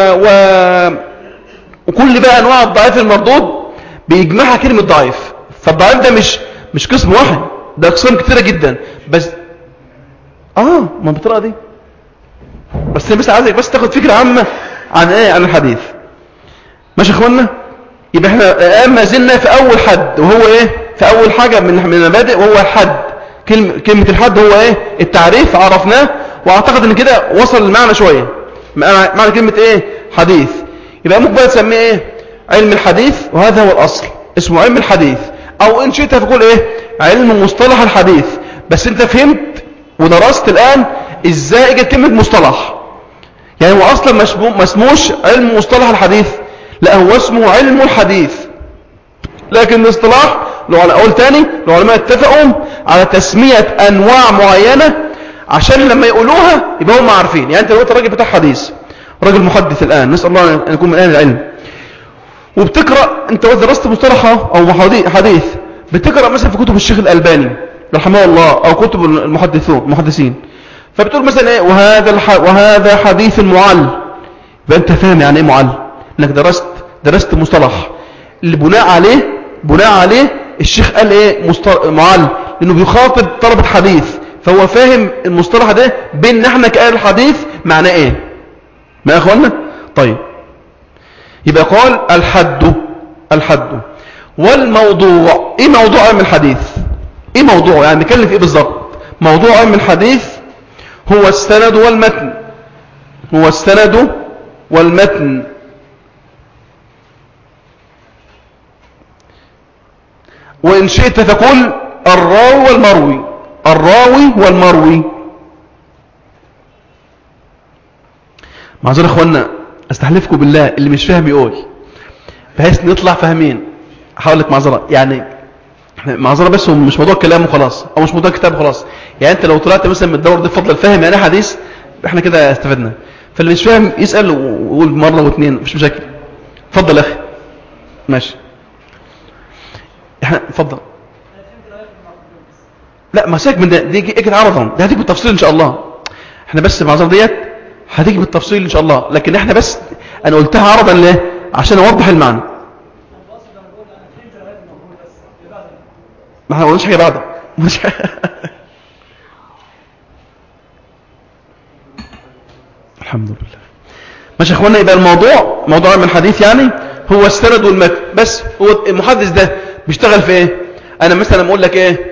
وكل بقى انواع الضعيف المردود بيجمعها كلمه ضعيف. فالضعيف ده مش قسم واحد، ده اقسام كتيره جدا. بس ما بالطريقه دي بس انا عايزك بس تاخد فكره عامه عن ايه؟ عن الحديث. ماشي يا اخوانا؟ يبقى احنا ما زلنا في اول حد، وهو ايه؟ في اول حاجه من المبادئ، وهو الحد. كلمه الحد هو ايه؟ التعريف عرفناه، واعتقد ان كده وصل المعنى شويه. معنى كلمه ايه؟ حديث. يبقى ممكن بقى تسميه ايه؟ علم الحديث، وهذا هو الاصل، اسمه علم الحديث. او ان شئت فقول ايه؟ علم مصطلح الحديث. بس انت فهمت ودرست الان ازاي اجت كلمه مصطلح. يعني هو اصلا ما اسموش علم مصطلح الحديث، لا هو اسمه علم الحديث. لكن الاصطلاح اقول تاني، العلماء اتفقوا على تسمية انواع معينة عشان لما يقولوها يبقى هم عارفين. يعني انت لو انت راجل بتاع حديث، راجل محدث الان، نسأل الله ان يكون من اهل العلم، وبتقرأ انت درست مصطلحة او حديث، بتقرأ مثلا في كتب الشيخ الألباني رحمه الله او كتب المحدثين، فبتقول مثلا ايه؟ وهذا حديث معل. يبقى انت فاهم يعني ايه معل، انك درست مصطلح اللي بناء عليه الشيخ قال ايه؟ معل، لانه بيخاطب طلبة حديث، فهو فاهم المصطلح ده بين احنا كأهل الحديث معناه ايه. ما يا اخوانا؟ طيب، يبقى قال الحد والموضوع. ايه موضوع علم الحديث؟ ايه موضوع؟ يعني نتكلم في ايه بالظبط؟ موضوع علم الحديث هو السند والمتن وإن شئت تقول الراوي والمروي. معذرة اخوانا، استحلفكم بالله اللي مش فاهم يقول، بحيث نطلع فاهمين. هقول لك معذرة، يعني معذرة بس، مش موضوع كلام وخلاص، او مش موضوع كتاب وخلاص. يعني انت لو طلعت مثلا من الدور دي بفضل فاهم يعني حديث، احنا كده استفدنا. فاللي مش فاهم يسأل ويقول مرة واثنين، مش مشاكل. اتفضل يا اخي. ماشي، اتفضل. لا ما ساك من ده، دي اجي عرضهم، ده هتيجي بالتفصيل ان شاء الله. احنا بس المعذرة ديت هتيجي بالتفصيل ان شاء الله، لكن احنا بس انا قلتها عرضا ليه؟ عشان اوضح المعنى. ما احنا قلناش حاجه بعده مش الحمد لله. ماشي يا اخوانا، يبقى الموضوع موضوع من الحديث يعني هو السند والمتن بس. هو المحدث ده بيشتغل في ايه؟ انا مثلا بقول لك ايه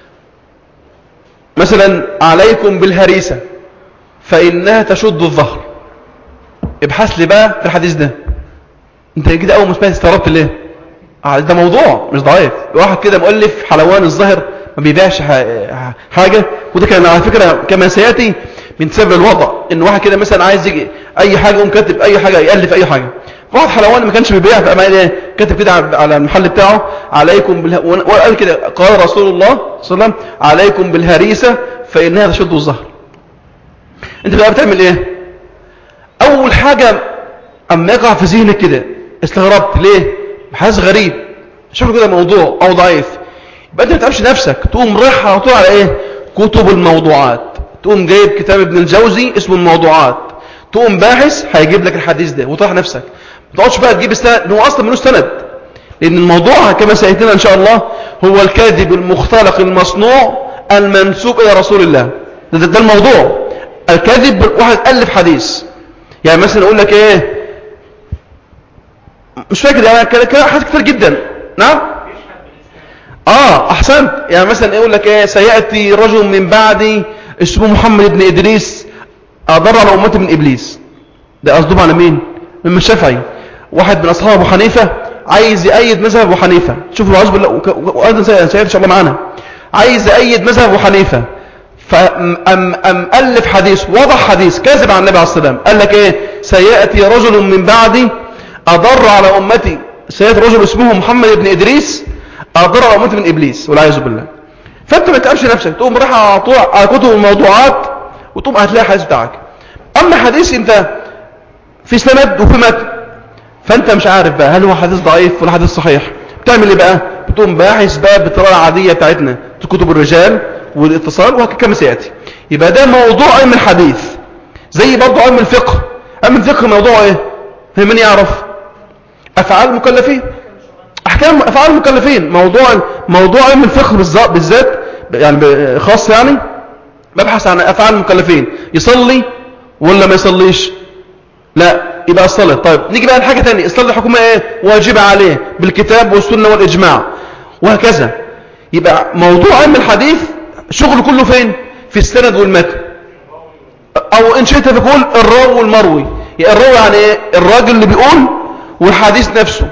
مثلا عليكم بالهريسه فانها تشد الظهر، ابحث لي بقى في الحديث ده. انت كده اول ما سمعت استغربت ليه؟ ده موضوع مش ضعيف. واحد كده مؤلف حلوان الظاهر ما بيبيعش حاجه، وده كان على فكره كما سياتي من سبب الوضع ان واحد كده مثلا عايز يجي اي حاجه يقوم كاتب اي حاجه، يالف اي حاجه. واحد حلوان ما كانش بيبيع، فقام ايه كاتب كده على المحل بتاعه عليكم وقال كده قال رسول الله صلى الله عليه وسلم عليكم بالهريسه فانها تشد الظهر. انت بقى بتعمل ايه؟ اول حاجه اما يقع في ذهنك كده استغربت ليه؟ حاجه غريب، شوف كده موضوع او ضعيف، يبقى انت ما تتعبش نفسك، تقوم رايح على طول على ايه؟ كتب الموضوعات. تقوم جايب كتاب ابن الجوزي اسمه الموضوعات، تقوم باحث هيجيب لك الحديث ده وطرح نفسك. ما تقعدش بقى تجيب السند، هو اصلا ملوش سند، لان الموضوع كما سيأتينا ان شاء الله هو الكاذب المختلق المصنوع المنسوب الى رسول الله. ده الموضوع، الكاذب. واحد الف حديث، يعني مثلا اقول لك ايه، مش فاكر يعني حاجات كتير جدا. نعم احسنت. يعني مثلا يقول لك ايه سيأتي رجل من بعدي اسمه محمد بن إدريس اضر على امته من ابليس. ده قصده على مين؟ من الشافعي. واحد من اصحاب ابو حنيفه عايز يأيد مذهب ابو حنيفه، شوفوا العزب بالله، وايضا سيأتي ان شاء الله معانا، عايز يأيد مذهب ابو حنيفه، فأم ألف حديث، وضع حديث كاذب عن النبي عليه الصلاه والسلام. قال لك ايه سيأتي رجل من بعدي أضر على أمتي، سيأتي رجل اسمه محمد بن إدريس أضر على أمتي من إبليس والعياذ بالله. فأنت ما تتعبش نفسك، تقوم رايح على كتب الموضوعات وتقوم هتلاقي الحديث بتاعك. أما حديث أنت في سند وفي متن، فأنت مش عارف بقى هل هو حديث ضعيف ولا حديث صحيح، بتعمل إيه بقى؟ بتقوم باحث بقى بالطريقة العادية بتاعتنا، كتب الرجال والاتصال وكما سيأتي. يبقى ده موضوع علم الحديث، زي برضه علم الفقه. علم الفقه موضوع إيه؟ من يعرف؟ أفعال المكلفين، أحكام أفعال المكلفين. موضوع علم الفقه بالذات يعني خاص، يعني ببحث عن أفعال المكلفين، يصلي ولا ما يصليش؟ لا يبقى الصلاة. طيب نيجي بقى لحاجة تانية، الصلاة الحكومة ايه؟ واجبة عليه بالكتاب والسنة والإجماع وهكذا. يبقى موضوع علم الحديث شغله كله فين؟ في السند والمتن، أو إن شئت تقول الراوي والمروي. يعني الراوي يعني ايه؟ الراجل اللي بيقول، والحديث نفسه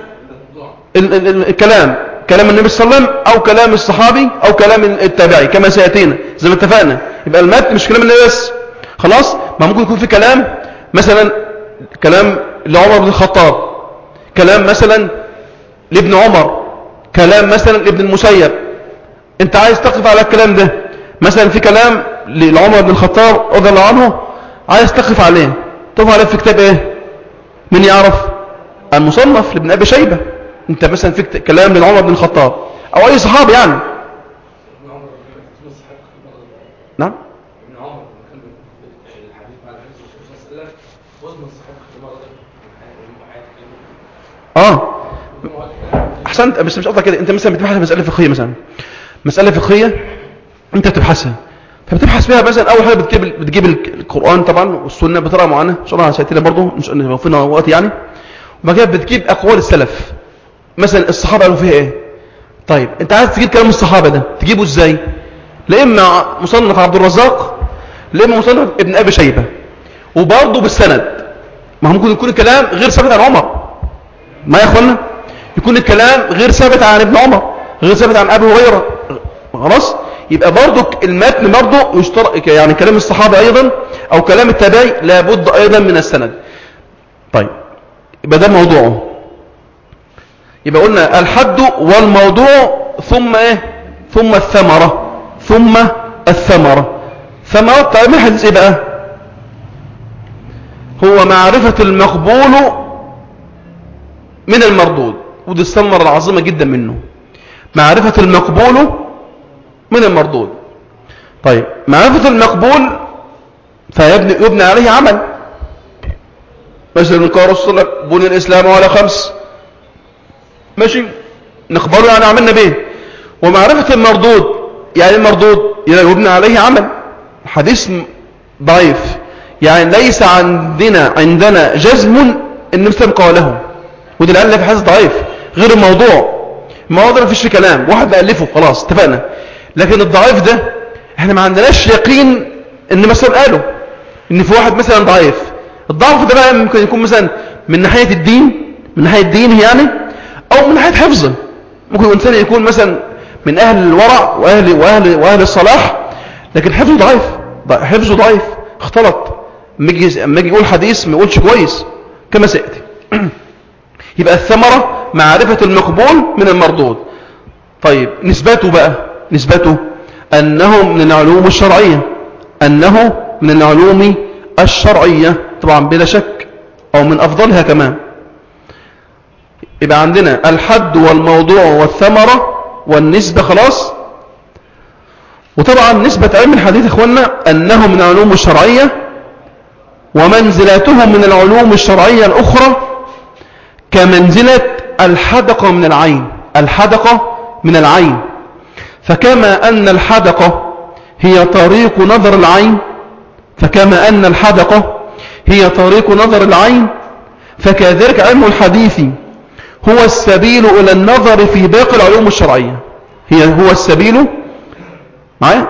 الكلام، كلام النبي صلى الله عليه وسلم أو كلام الصحابي أو كلام التابعي كما سيأتينا زي ما اتفقنا. يبقى المتن مش كلام النبي بس، خلاص. ما ممكن يكون في كلام مثلا كلام لعمر بن الخطاب، كلام مثلا لابن عمر، كلام مثلا لابن المسيب. انت عايز تقف على الكلام ده، مثلا في كلام لعمر بن الخطاب رضي الله عنه عايز تقف عليه، تقف عليه في كتاب ايه؟ من يعرف؟ المصنف لابن ابي شيبه. انت مثلا في كلام لعمر بن الخطاب او اي صحابي يعني. نعم احسنت. بس مش قصدك كده، انت مثلا بتبحث مساله فقهيه، مثلا مساله فقهيه انت بتبحثها، فبتبحث فيها مثلا اول حاجه بتجيب القران طبعا والسنه بطريقه معينه ان شاء الله هسيتنا برضه ان فينا وقت يعني. وبعد كده بتجيب اقوال السلف، مثلا الصحابه قالوا فيها ايه. طيب انت عايز تجيب كلام الصحابه ده تجيبه ازاي؟ لا اما مصنف عبد الرزاق، لا اما مصنف ابن ابي شيبه، وبرضه بالسند. ما ممكن يكون الكلام غير ثابت عن عمر، ما يا اخوانا يكون الكلام غير ثابت عن ابن عمر، غير ثابت عن ابي هريره، خلاص. يبقى برضه المتن برضه يشترط، يعني كلام الصحابه ايضا او كلام التابعي لابد ايضا من السند. طيب يبقى ده موضوعه. يبقى قلنا الحد والموضوع ثم ايه؟ ثم الثمره، ثم الثمره. ثمره تعمل الحديث ايه بقى؟ هو معرفه المقبول من المردود، ودي الثمره العظيمه جدا منه، معرفه المقبول من المردود. طيب معرفه المقبول فيبني عليه عمل. مثلا قال رسول الله بني الاسلام على 5، ماشي، نقبله يعني عملنا به. ومعرفة المردود، يعني المردود يبنى عليه عمل. حديث ضعيف يعني ليس عندنا جزم ان مسلم قاله، وده العلة في حديث ضعيف غير الموضوع ما فيش في كلام، واحد ألفه خلاص اتفقنا. لكن الضعيف ده احنا ما عندناش يقين ان مسلم قاله، ان في واحد مثلا ضعيف. الضعف ده بقى ممكن يكون مثلا من ناحية الدين، من ناحية دينه يعني، او من ناحية حفظه. ممكن الانسان يكون مثلا من اهل الورع واهل الصلاح، لكن حفظه ضعيف اختلط، اما يجي يقول حديث ما يقولش كويس كما سيأتي. يبقى الثمرة معرفة المقبول من المردود. طيب نسبته أنه من العلوم الشرعية، طبعا بلا شك، أو من أفضلها كمان. يبقى عندنا الحد والموضوع والثمرة والنسبة خلاص. وطبعا نسبة علم الحديث إخواننا أنه من العلوم الشرعية، ومنزلته من العلوم الشرعية الأخرى كمنزلة الحدقة من العين. فكما أن الحدقة هي طريق نظر العين، فكذلك علم الحديث هو السبيل إلى النظر في باقي العلوم الشرعية. هو السبيل معايا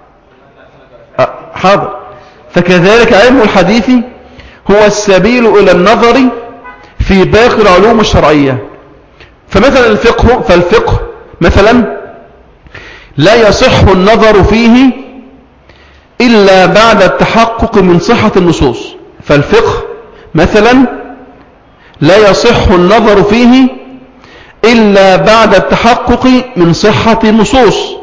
حاضر. فكذلك علم الحديث هو السبيل إلى النظر في باقي العلوم الشرعية. فمثلا فالفقه مثلا لا يصح النظر فيه إلا بعد التحقق من صحة النصوص. فالفقه مثلا لا يصح النظر فيه إلا بعد التحقق من صحة النصوص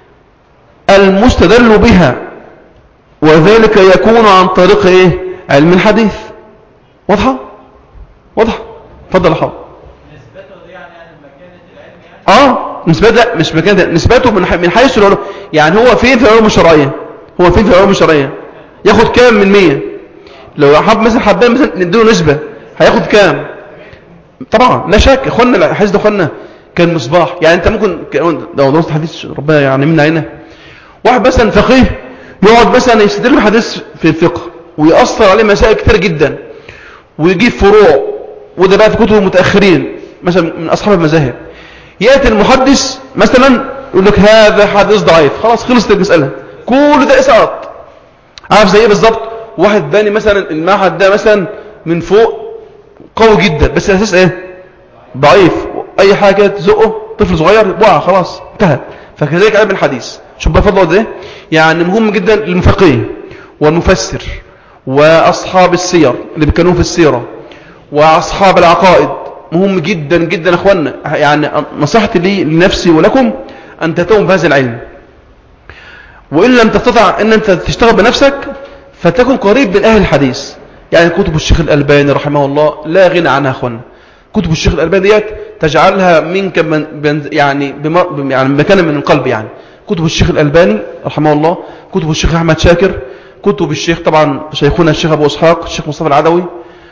المستدل بها، وذلك يكون عن طريق علم الحديث. واضحة اتفضل يا حاضر. نسبته دي يعني مكانة العلم يعني؟ نسبته مش مكانة، نسبته من حيث العلوم. يعني هو فين في العلوم الشرعية؟ ياخد كام من 100؟ لو حبان مثلا نديله نسبة هياخد كام؟ طبعا لا شك اخوانا الحديث ده اخوانا كان مصباح. يعني انت ممكن لو درست حديث ربنا يعني منا هنا، واحد مثلا فقيه يقعد مثلا يستدل بحديث في الفقه ويأثر عليه مسائل كتير جدا ويجيب فروع، وده بقى في كتب المتأخرين مثلا من أصحاب المذاهب. يأتي المحدث مثلا يقول لك هذا حديث ضعيف، خلاص خلصت المسألة، كل ده إسقاط. عارف زي ايه بالظبط؟ واحد باني مثلا المعهد ده مثلا من فوق قوي جدا، بس الأساس ضعيف، أي حاجة كده تزقه طفل صغير وقع خلاص انتهت. فكذلك علم الحديث شوف بقى فضله ده، يعني مهم جدا للمفقيه والمفسر وأصحاب السير اللي بيتكلموا في السيرة وأصحاب العقائد. مهم جدا جدا أخوانا. يعني نصيحتي لي لنفسي ولكم أن تتوم بهذا العلم، وإن لم تستطع أن أنت تشتغل بنفسك فتكون قريب من أهل الحديث. يعني كتب الشيخ الألباني رحمه الله لا غنى عنها أخوانا. كتب الشيخ الألباني ديت تجعلها منك يعني مكانا من القلب. يعني كتب الشيخ الألباني رحمه الله، كتب الشيخ أحمد شاكر، كتب الشيخ طبعا شيخنا الشيخ أبو إسحاق، الشيخ مصطفى العدوي،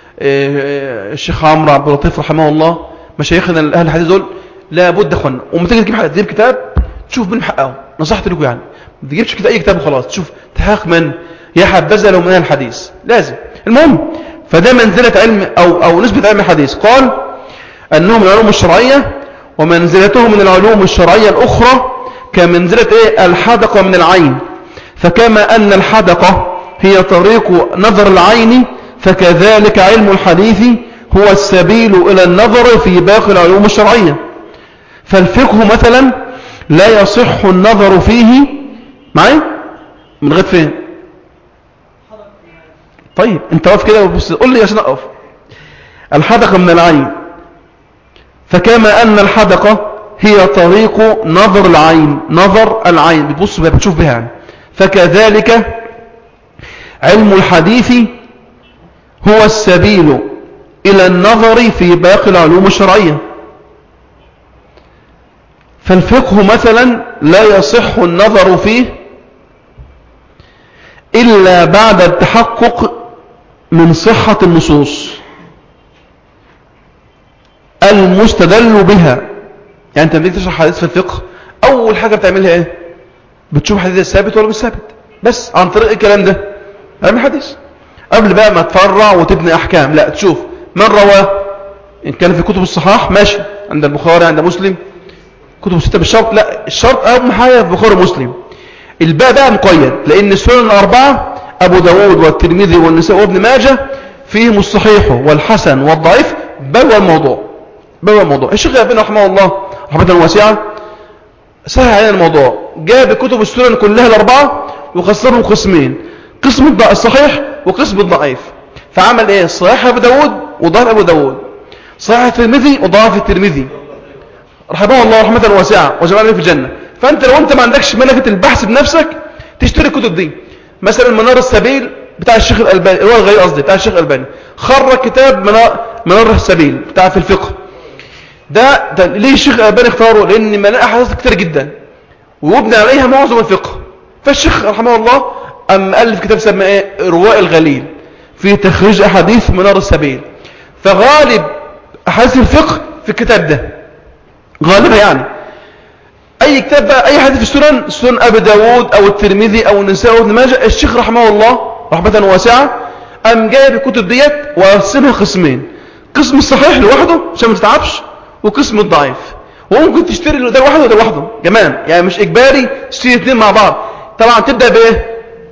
الشيخ عمرو عبد اللطيف رحمه الله، مشايخنا أهل الحديث دول لا بد أخوانا. وما تيجي تجيب كتاب تشوف من حقه. نصحت لكم يعني ما تجيبش كده أي كتاب وخلاص، تشوف تحقق من يا حبذا لو من أهل الحديث لازم. المهم فده منزلة علم أو نسبة علم الحديث. قال أنه من العلوم الشرعية، ومنزلته من العلوم الشرعية الأخرى كمنزلة الحدقة من العين. فكما أن الحدقة هي طريق نظر العين، فكذلك علم الحديث هو السبيل إلى النظر في باقي العلوم الشرعية. فالفقه مثلا لا يصح النظر فيه معي من غير فين. طيب انت واقف كده وبص قول لي عشان اقف. الحدقة من العين، فكما أن الحدقة هي طريق نظر العين بتبص بها بتشوف بها يعني. فكذلك علم الحديث هو السبيل إلى النظر في باقي العلوم الشرعية. فالفقه مثلا لا يصح النظر فيه إلا بعد التحقق من صحة النصوص المستدل بها. يعني انت بدك تشرح حديث في الفقه اول حاجه بتعملها ايه؟ بتشوف الحديث ثابت ولا مش ثابت، بس عن طريق الكلام ده علم الحديث. قبل بقى ما تفرع وتبني احكام، لا، تشوف من رواه. ان كان في كتب الصحاح ماشي، عند البخاري عند مسلم، كتب الستة بالشرط، لا، الشرط اهم حاجه في البخاري ومسلم. الباء بقى مقيد، لان السنن الاربعه ابو داود والترمذي والنسائي وابن ماجه فيهم الصحيح والحسن والضعيف بل والموضوع. بل والموضوع. الشيخ الألباني رحمه الله رحمه واسعه سهل علينا الموضوع، جاب كتب السنن كلها الاربعه وقسمهم قسمين، قسم الصحيح وقسم الضعيف. فعمل ايه؟ صحيح ابو داود وضعيف ابو داود، صحيح الترمذي وضعيف الترمذي رحمه الله رحمه واسعه وجمعنا في الجنه. فانت لو انت ما عندكش ملكه البحث بنفسك تشتري الكتب دي. مثلا منار السبيل بتاع الشيخ الألباني، هو الغالي قصدي بتاع الشيخ الألباني، خرج كتاب منار السبيل بتاع في الفقه. ده ليه الشيخ الألباني اختاره؟ لان ملاقي احاديث كتير جدا ويبنى عليها معظم الفقه. فالشيخ رحمه الله ألف كتاب سماه ايه؟ رواء الغليل في تخريج احاديث منار السبيل. فغالب احاديث الفقه في الكتاب ده غالبا، يعني اي كتاب بقى، اي حديث في السنن، سنن ابي داود او الترمذي او النسائي او ابن ماجه، الشيخ رحمه الله رحمه واسعه جايب الكتب ديت وقسمها قسمين، قسم الصحيح لوحده عشان ما تتعبش، وقسم الضعيف. وممكن تشتري ده لوحده وده لوحده كمان، يعني مش اجباري تشتري الاثنين مع بعض. طبعا تبدا بايه؟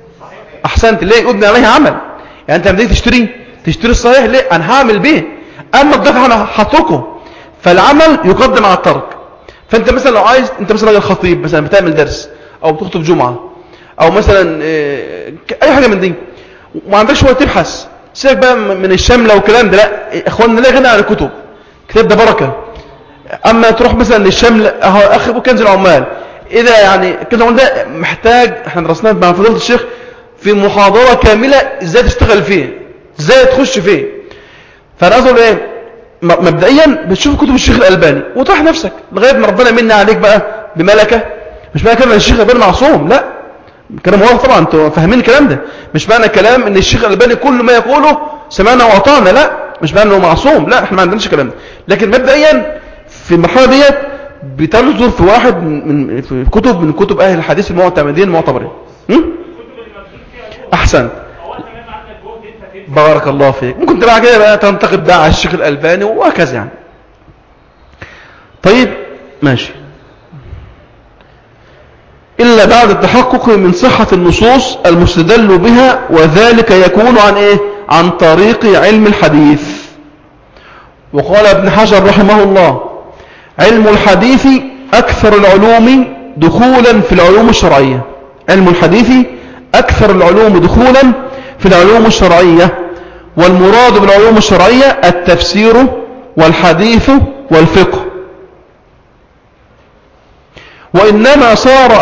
احسنت، ليه؟ يبني عليها عمل. يعني انت لما تيجي تشتري الصحيح، ليه؟ انا هعمل بيه، اما الضعيف انا هتركه. فالعمل يقدم على الترك. فانت مثلا لو عايز، انت مثلا راجل خطيب مثلا بتعمل درس او بتخطب جمعه او مثلا اي حاجه من دي، وما عندكش وقت تبحث، سيبك بقى من الشمله والكلام ده، لا اخواننا لا غنى عن الكتب، الكتاب ده بركه. اما تروح مثلا للشمل، اهو اخي ابو كنز العمال، اذا يعني كنز العمال ده محتاج، احنا درسناه مع فضيله الشيخ في محاضره كامله ازاي تشتغل فيه، ازاي تخش فيه. فانا اقول ايه؟ مبدئيا بتشوف كتب الشيخ الألباني وتروح نفسك لغايه ما ربنا يمن عليك بقى بملكه. مش معنى كلام ان الشيخ الألباني معصوم، لا، كلام واضح طبعا، انتوا فاهمين الكلام ده. مش معنى كلام ان الشيخ الألباني كل ما يقوله سمعنا واطعنا، لا، مش معنى انه معصوم، لا، احنا ما عندناش الكلام ده. لكن مبدئيا في المرحله ديت بتنظر في واحد في كتب من كتب اهل الحديث المعتمدين المعتبرين. احسن، بارك الله فيك. ممكن تبقى كده بقى تنتقد بقى على الشيخ الألباني وهكذا يعني. طيب ماشي، إلا بعد التحقق من صحة النصوص المستدل بها، وذلك يكون عن إيه؟ عن طريق علم الحديث. وقال ابن حجر رحمه الله: علم الحديث أكثر العلوم دخولا في العلوم الشرعية. علم الحديث أكثر العلوم دخولا في العلوم الشرعية، والمراد بالعلوم الشرعية التفسير والحديث والفقه. وإنما صار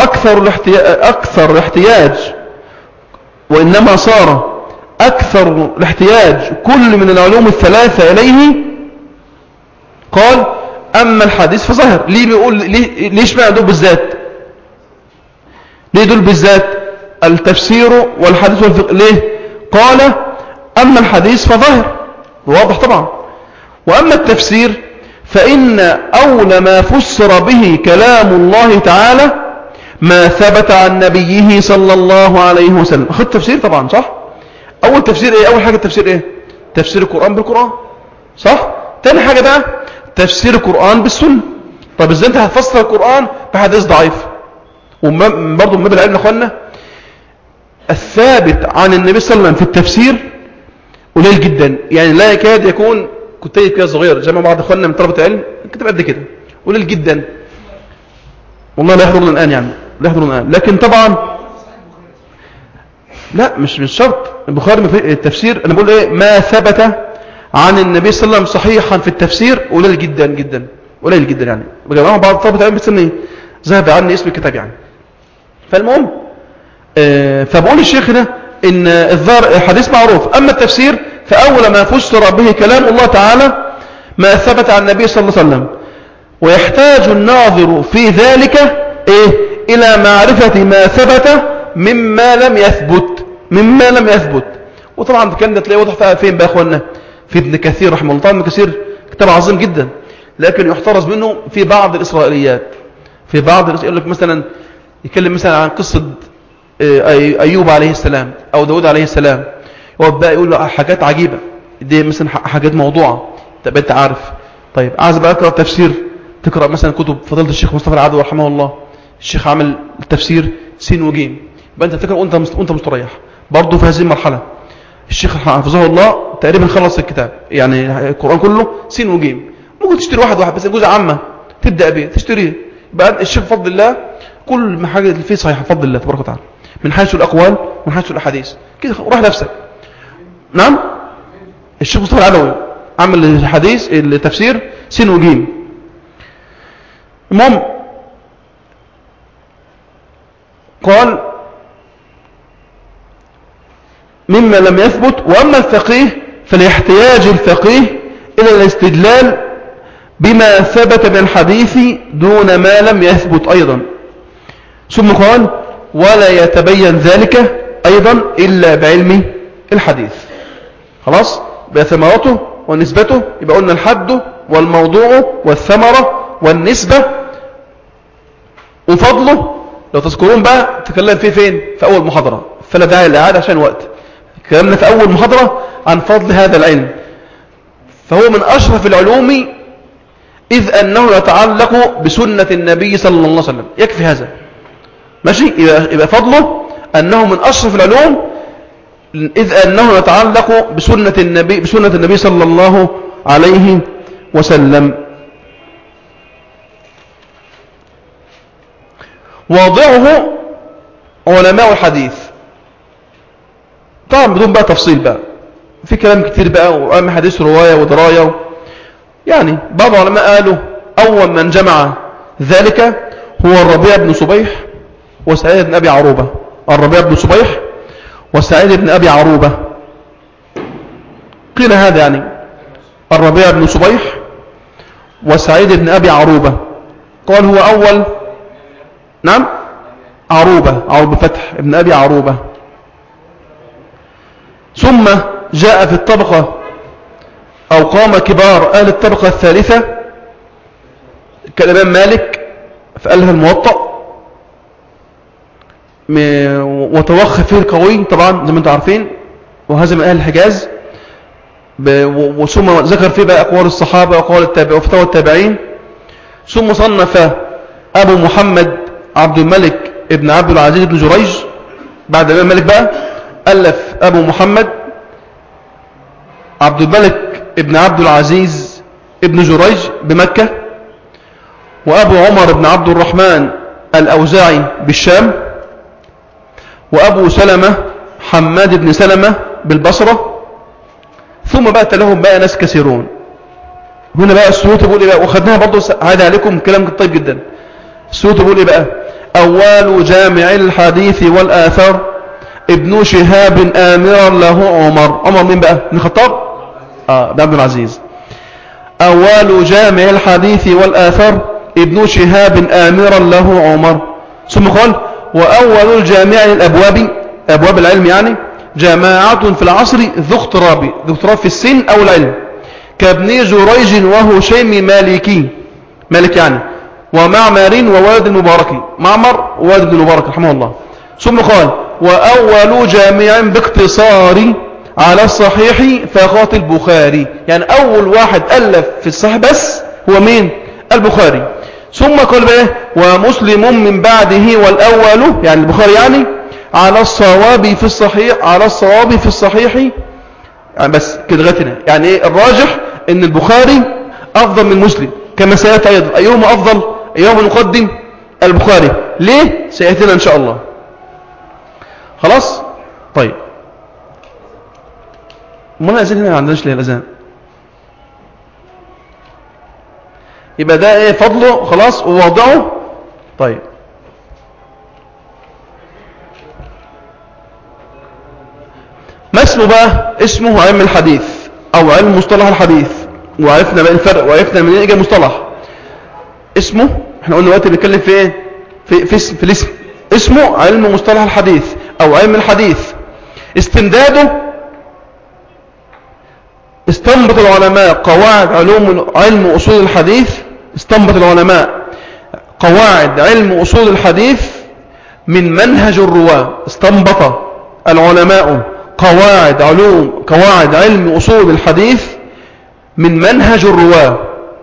أكثر الاحتياج كل من العلوم الثلاثة إليه. قال: أما الحديث فظاهر. ليه بيقول ليش بقى دول بالذات؟ ليه دول بالذات التفسير والحديث والفقه؟ ليه؟ قال: أما الحديث فظاهر، واضح طبعا. وأما التفسير فإن أول ما فسر به كلام الله تعالى ما ثبت عن نبيه صلى الله عليه وسلم. أخذ تفسير طبعا، صح؟ أول تفسير إيه؟ أول حاجة التفسير إيه؟ تفسير القرآن بالقرآن، صح؟ تاني حاجة بقى تفسير القرآن بالسنة. طب إزاي أنت هتفسر القرآن بحديث ضعيف؟ وبرضه من باب العلم يا أخوانا، الثابت عن النبي صلى الله عليه وسلم في التفسير قليل جدا، يعني لا يكاد يكون كتيب كده صغير جمع بعض اخواننا من طلبه العلم كتاب قد كده، قليل جدا والله، لا يحضرنا الان، يعني لا يحضرنا الان. لكن طبعا لا، مش شرط البخاري في التفسير. انا بقول ايه؟ ما ثبت عن النبي صلى الله عليه وسلم صحيحا في التفسير قليل جدا جدا، قليل جدا، يعني بجمع بعض طلبه العلم بتسمي ذهب عني اسم الكتاب يعني. فالمهم فبقول الشيخ هنا ان الحديث معروف. اما التفسير فاول ما فسر به كلام الله تعالى ما ثبت عن النبي صلى الله عليه وسلم، ويحتاج الناظر في ذلك الى معرفة ما ثبت مما لم يثبت. وطبعا كان ده تلاقيه واضح فين بقى اخوانا؟ في ابن كثير رحمه الله. طبعا ابن كثير كتاب عظيم جدا، لكن يحترز منه في بعض الاسرائيليات، في بعض الناس يقول لك مثلا يتكلم مثلا عن قصة أيوب عليه السلام أو داود عليه السلام، يقعد بقى يقول له حاجات عجيبة، دي مثلا حاجات موضوعة. طب أنت عارف، طيب عايز بقى أقرأ تفسير، تقرأ مثلا كتب فضيلة الشيخ مصطفى العدوي رحمه الله، الشيخ عمل التفسير سين وجيم، يبقى أنت تقرأ وأنت مستريح. برضه في هذه المرحلة الشيخ حفظه الله تقريبا خلص الكتاب، يعني القرآن كله سين وجيم. ممكن تشتري واحد بس جزء عامة تبدأ به تشتريه، يبقى الشيخ بفضل الله كل ما حاجة فيه صحيحة بفضل الله تبارك وتعالى، من حيث الأقوال ومن حيث الأحاديث كده. روح نفسك. نعم، الشيخ مصطفى العدوي عمل الحديث التفسير سين وجيم. المهم قال مما لم يثبت. وأما الفقيه فليحتاج الفقيه إلى الاستدلال بما ثبت من الحديث دون ما لم يثبت أيضا. ثم قال ولا يتبين ذلك أيضا إلا بعلم الحديث. خلاص، بثمرته ونسبته، يبقى قلنا الحد والموضوع والثمرة والنسبة وفضله. لو تذكرون بقى تكلم فيه فين؟ في أول محاضرة، فلا داعي للإعادة عشان وقت. كلامنا في أول محاضرة عن فضل هذا العلم، فهو من أشرف العلوم إذ أنه يتعلق بسنة النبي صلى الله عليه وسلم. يكفي هذا ماشي. يبقى فضله أنه من أشرف العلوم إذ أنه يتعلق بسنة النبي صلى الله عليه وسلم. واضعه علماء الحديث، طبعا بدون بقى تفصيل بقى، في كلام كتير بقى، وعلم حديث رواية ودراية. يعني بعض العلماء قالوا أول من جمع ذلك هو الربيع بن صبيح وسعيد بن أبي عروبة. الربيع بن صبيح وسعيد بن أبي عروبة، قيل هذا يعني الربيع بن صبيح وسعيد بن أبي عروبة. قال هو أول، نعم، عروبة فتح ابن أبي عروبة. ثم جاء في الطبقة أو قام كبار أهل الطبقة الثالثة كالإمام مالك فقالها الموطأ، وتوخى فيه القوي طبعا زي ما انتم عارفين، وهذا من أهل الحجاز. وثم ذكر فيه بقى أقوال الصحابة وأقوال التابعين وفتاوى التابعين. ثم صنف أبو محمد عبد الملك ابن عبد العزيز بن جريج بعد الإمام مالك بقى، ألف أبو محمد عبد الملك ابن عبد العزيز ابن جريج بمكة، وأبو عمر بن عبد الرحمن الأوزاعي بالشام، وأبو سلمة حماد بن سلمة بالبصرة. ثم بقى تلهم بقى ناس كثيرون. هنا بقى السيوطي بيقول ايه بقى، وخدناها برضه عادي عليكم كلام طيب جدا. السيوطي بيقول ايه بقى، أول جامع الحديث والآثار ابن شهاب آمرا له عمر مين بقى؟ ابن الخطاب بن عبد العزيز. أول جامع الحديث والآثار ابن شهاب آمرا له عمر. ثم قال وأول الجامع الأبواب، أبواب العلم يعني، جماعة في العصر ذو اقتراب في السن أو العلم كابن جريج وهشيم مالك يعني، ومعمر ووالد المبارك، معمر ووالد بن المبارك رحمه الله. ثم قال وأول جامع باقتصار على الصحيح فقط البخاري، يعني أول واحد ألف في الصحيح بس هو مين؟ البخاري. ثم قال بقى ومسلم من بعده والأول يعني البخاري يعني على الصواب في الصحيح يعني بس كده غتنا. يعني ايه الراجح؟ ان البخاري افضل من مسلم كما سيأتي ايضا. ايهما افضل؟ ايهما نقدم؟ البخاري. ليه؟ سيأتينا ان شاء الله. خلاص طيب. ما الاذان هنا ما عندناش ليه الاذان؟ يبقى ده ايه فضله خلاص ووضعه. طيب ما اسمه بقى؟ اسمه علم الحديث او علم مصطلح الحديث. وعرفنا بقى الفرق وعرفنا من ايه مصطلح. اسمه احنا قلنا دلوقتي بنتكلم في ايه؟ في الاسم. اسمه علم مصطلح الحديث او علم الحديث. استمداده استنبط العلماء قواعد علم اصول الحديث. استنبط العلماء قواعد علم أصول الحديث من منهج الرواة. استنبط العلماء قواعد علم أصول الحديث من منهج الرواة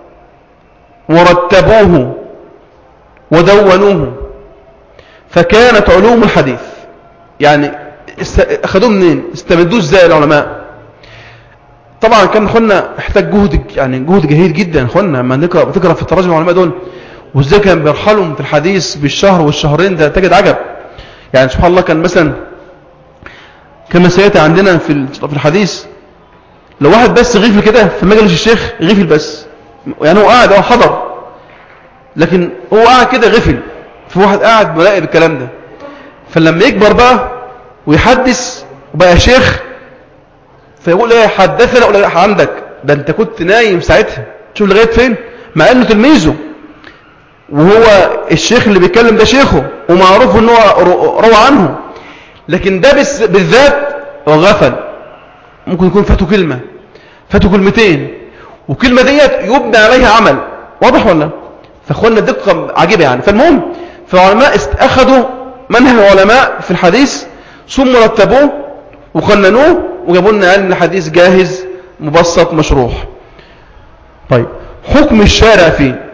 ورتبوه ودونوه، فكانت علوم الحديث يعني أخذوه منين؟ استمدوه ازاي العلماء؟ طبعا كان اخوانا احتاج جهد جهيد جدا اخوانا لما تقرا في تراجم العلماء دول، وازاي كان بيرحلهم في الحديث بالشهر والشهرين، ده تجد عجب. يعني سبحان الله، كان مثلا كما سيأتي عندنا في الحديث، لو واحد بس غفل كده في مجلس الشيخ، غفل بس، يعني هو قاعد، هو حضر لكن هو قاعد كده غفل، في واحد قاعد مراقب الكلام ده، فلما يكبر بقى ويحدث وبقى شيخ، فيقول ايه حدثنا، ولا عندك ده انت كنت نايم ساعتها، شوف لغايه فين، مع انه تلميذه وهو الشيخ اللي بيتكلم ده شيخه ومعروف ان هو روى عنه، لكن ده بالذات هو غفل، ممكن يكون فاته كلمه، فاته كلمتين، وكلمه ديت يبنى عليها عمل، واضح ولا؟ فاخوانا دقه عجيبه يعني. فالمهم، فالعلماء اخذوا منهج العلماء في الحديث ثم رتبوه وقننوه وجابوا لنا علم الحديث جاهز مبسط مشروح. طيب، حكم الشارع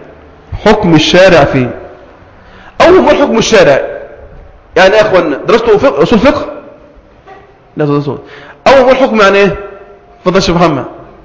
فيه أول ما حكم الشارع يعني يا أخوانا درستوا أصول فقه؟ لا درستوا. أول ما الحكم يعني إيه؟ اتفضل يا شيخ محمد.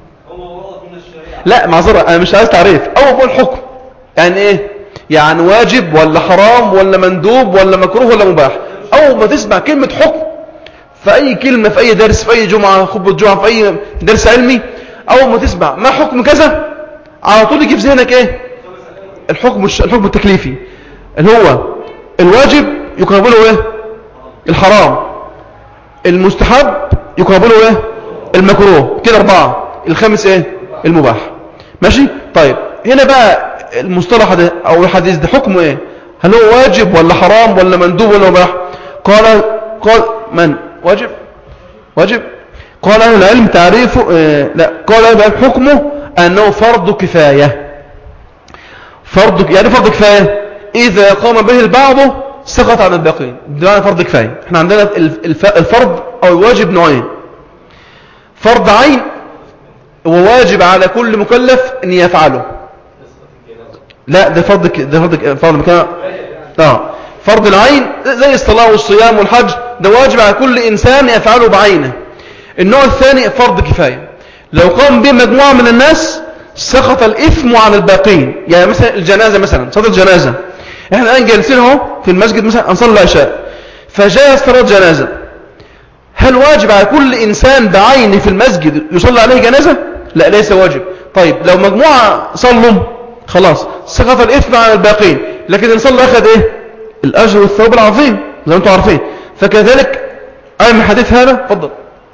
لا معذرة، أنا مش عايز تعريف. أول ما الحكم يعني إيه؟ يعني واجب ولا حرام ولا مندوب ولا مكروه ولا مباح؟ أول ما تسمع كلمة حكم في أي كلمة، في أي درس، في أي جمعة، خطبة جمعة، في أي درس علمي، أول ما تسمع ما حكم كذا، على طول يجي في ذهنك إيه؟ الحكم التكليفي، اللي هو الواجب يقابله إيه؟ الحرام، المستحب يقابله إيه؟ المكروه، كده 4. الخامس إيه؟ المباح. ماشي؟ طيب، هنا بقى المصطلح ده أو الحديث ده حكمه إيه؟ هل هو واجب ولا حرام ولا مندوب ولا مباح؟ قال من؟ واجب. قال أهل العلم تعريفه قال حكمه أنه فرض كفاية. يعني فرض كفاية إذا قام به البعض سقط عن الباقين، ده معنى فرض كفاية. احنا عندنا الفرض أو الواجب نوعين: فرض عين وواجب على كل مكلف أن يفعله. لا، ده فرض مكان. فرض العين زي الصلاة والصيام والحج، ده واجب على كل إنسان يفعله بعينه. النوع الثاني فرض كفاية، لو قام به مجموعة من الناس سقط الإثم عن الباقين. يعني مثلا الجنازة، مثلا صلاة الجنازة، احنا الآن جالسين اهو في المسجد مثلا نصلي العشاء، فجاء صلاة جنازة، هل واجب على كل إنسان بعينه في المسجد يصلي عليه جنازة؟ لا، ليس واجب. طيب، لو مجموعة صلوا خلاص سقط الإثم عن الباقين، لكن إن صلى أخذ إيه؟ الأجر والثواب العظيم زي ما أنتم عارفين. فكذلك أهم حديث هذا، فضل،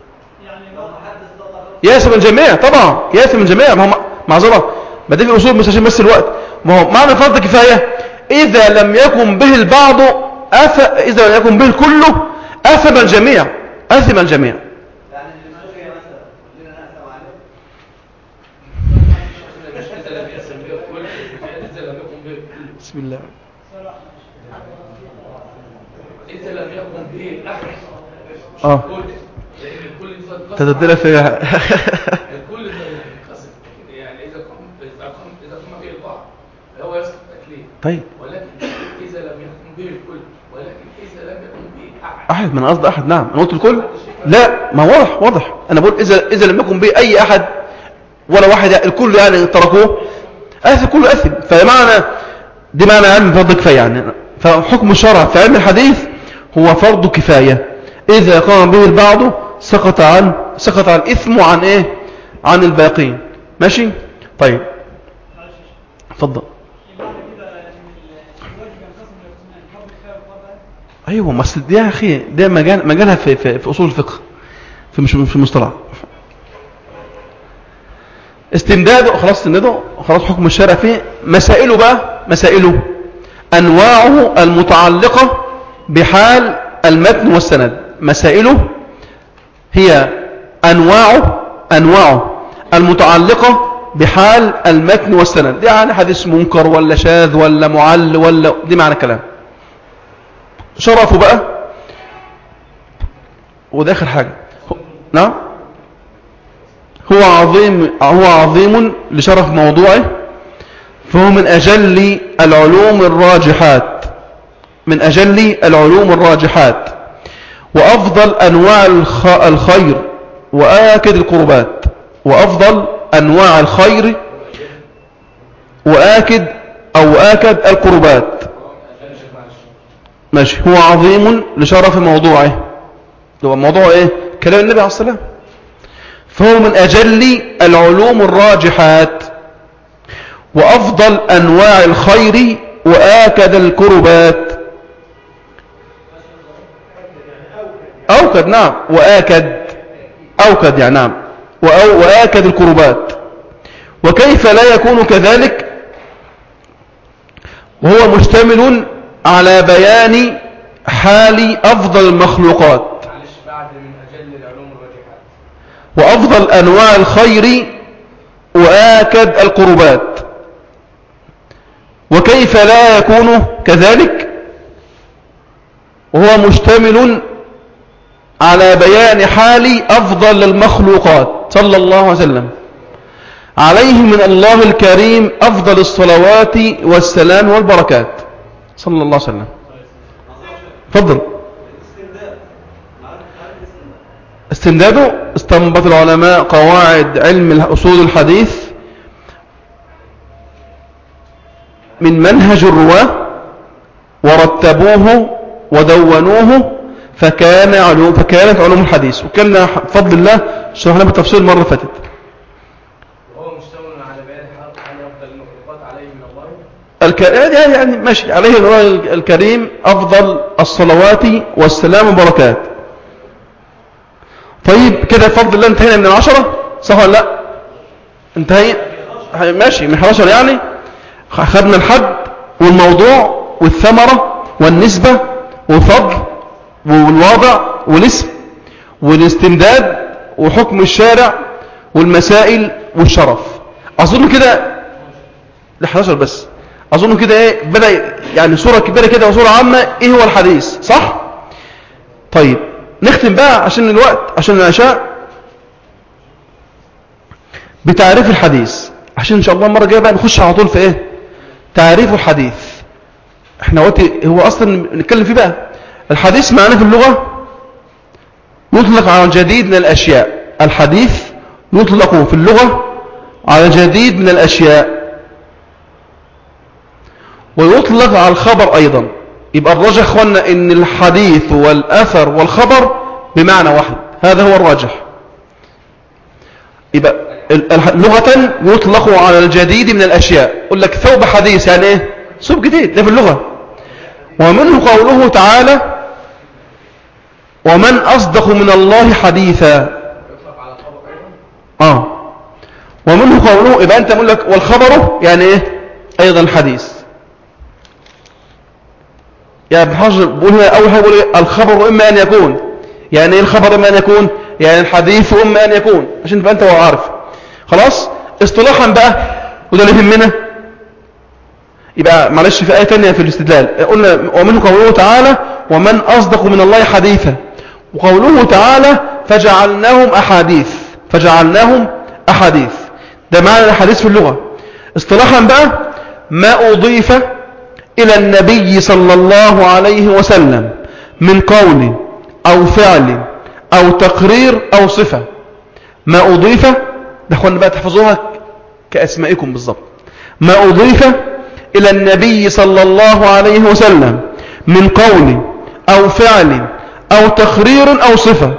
ياسم الجميع، طبعا ياسم الجميع. ما هو معذرة بديك الأصول مش عشان بس الوقت. ما هو معنى فرض كفاية إذا لم يكن به البعض إذا لم يكن به الكل أثم الجميع. بسم الله. إذا لم يكن به أحد تتبدل فيها الكل ينقسم، يعني إذا قام به البعض هو يسقط تكليف. طيب، ولكن إذا لم يكن به الكل، ولكن إذا لم يكن به أحد، من قصد أحد. نعم، أنا قلت الكل. لا، ما واضح. أنا بقول إذا لم يكن به أي أحد ولا واحد، الكل يعني تركوه، كل أثم. دي معنى علم فرض كفاية يعني. فحكم الشرع في علم الحديث هو فرض كفاية، إذا قام به البعض سقط عن الإثم عن إيه؟ عن الباقين. ماشي؟ طيب، اتفضل. ايوه، ما اصل دي يا اخي ده مجالها في اصول الفقه، في المصطلح. خلاص حكم الشرع فيه مسائله انواعه المتعلقه بحال المتن والسند. مسائله هي انواعه المتعلقه بحال المتن والسند، يعني حديث منكر ولا شاذ ولا معل ولا، دي معنى الكلام. شرفه بقى، وده آخر حاجة. نعم، هو عظيم لشرف موضوعه، فهو من أجل العلوم الراجحات، من أجل العلوم الراجحات، وأفضل أنواع الخير وآكد القربات، وأفضل أنواع الخير وآكد القربات. ماشي. هو عظيم لشرف موضوعه. هو موضوعه ايه؟ كلام النبي عليه الصلاة والسلام. فهو من أجل العلوم الراجحات، وأفضل أنواع الخير وآكد القربات. أوكد، نعم، أوكد يعني نعم، وآكد القربات. وكيف لا يكون كذلك وهو مشتمل على بيان حال أفضل المخلوقات وأفضل أنواع الخير وآكد القربات. وكيف لا يكون كذلك وهو مشتمل على بيان حال أفضل المخلوقات صلى الله عليه وسلم، عليه من الله الكريم أفضل الصلوات والسلام والبركات صلى الله عليه وسلم. تفضل. استمداده استنبط العلماء قواعد علم أصول الحديث من منهج الرواة، ورتبوه ودونوه، فكانت علوم الحديث. وكنا بفضل الله شرحنا بالتفصيل المرة اللي فاتت. وهو مشتمل على بيان حال أفضل المخلوقات عليه من الله، يعني ماشي، عليه الله الكريم أفضل الصلوات والسلام والبركات. طيب كده بفضل الله انتهينا من 10، صح ولا لا؟ انتهي ماشي من 11، يعني خدنا الحد والموضوع والثمرة والنسبة والفضل والوضع والاسم والاستمداد وحكم الشارع والمسائل والشرف. أظن كده ل11 بس. أظن كده ايه بدأ يعني صورة كبيرة كده وصورة عامة ايه هو الحديث، صح؟ طيب نختم بقى عشان الوقت، عشان العشاء، بتعريف الحديث، عشان ان شاء الله المرة الجاية بقى نخش على طول في ايه؟ تعريف الحديث. احنا قلت هو اصلا نتكلم فيه بقى. الحديث معناه في اللغة يطلق على جديد من الاشياء. الحديث يطلق في اللغة على جديد من الاشياء، ويطلق على الخبر ايضا. يبقى الراجح اخوانا ان الحديث والاثر والخبر بمعنى واحد، هذا هو الراجح. يبقى لغة يطلق على الجديد من الاشياء. يقول لك ثوب حديث، يعني ايه؟ ثوب جديد، ده في اللغة. ومنه قوله تعالى ومن أصدق من الله حديثا. ومنه قوله، يبقى أنت أقول لك والخبر يعني إيه؟ أيضا الحديث. يعني ابن حجر بيقول هنا أول حاجة بيقول إيه؟ الخبر إما أن يكون، يعني إيه الخبر إما أن يكون؟ يعني الحديث إما أن يكون، عشان تبقى أنت عارف. خلاص اصطلاحا بقى، وده اللي يهمنا. يبقى معلش في آية تانية في الاستدلال قلنا ومنه قوله تعالى ومن أصدق من الله حديثا، وقوله تعالى فجعلناهم أحاديث. ده معنى الحديث في اللغة. اصطلاحا بقى ما أضيف إلى النبي صلى الله عليه وسلم من قول أو فعل أو تقرير أو صفة. ما أضيف، ده اخوانا بقى تحفظوها كأسمائكم بالضبط. ما أضيف إلى النبي صلى الله عليه وسلم من قول أو فعل أو تقرير أو صفة.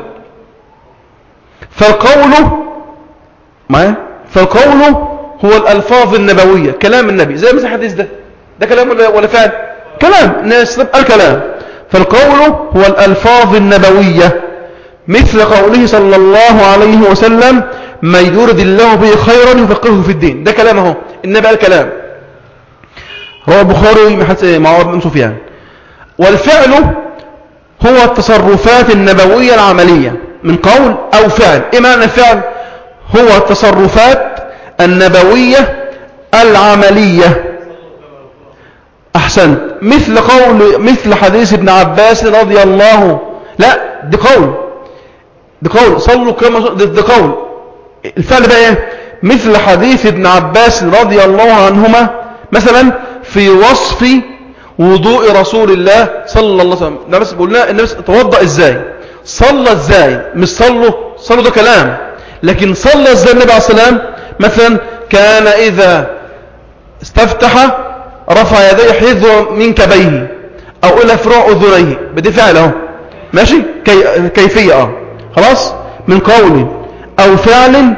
فالقول هو الألفاظ النبوية، كلام النبي، زي مثل الحديث ده كلام ولا فعل؟ كلام الناس، الكلام. فالقول هو الألفاظ النبوية، مثل قوله صلى الله عليه وسلم من يرد الله به خيرا يفقهه في الدين. ده كلامه النبي، الكلام رواه البخاري مع عمر بن سفيان. والفعل هو التصرفات النبوية العملية من قول أو فعل. إيه معنى الفعل؟ هو التصرفات النبوية العملية. أحسنت. مثل حديث ابن عباس رضي الله، لا دي قول صلوا كما دي قول. الفعل بقى ايه؟ مثل حديث ابن عباس رضي الله عنهما مثلا في وصف وضوء رسول الله صلى الله عليه وسلم. ده بس قلنا النبي توضأ ازاي، صلى ازاي، مش صلوا ده كلام، لكن صلى ازاي النبي عليه الصلاة والسلام. مثلا كان إذا استفتح رفع يديه حذو منكبيه أو إلى فروع أذنيه، بدي فعل اهو ماشي. كيفية خلاص، من قول أو فعل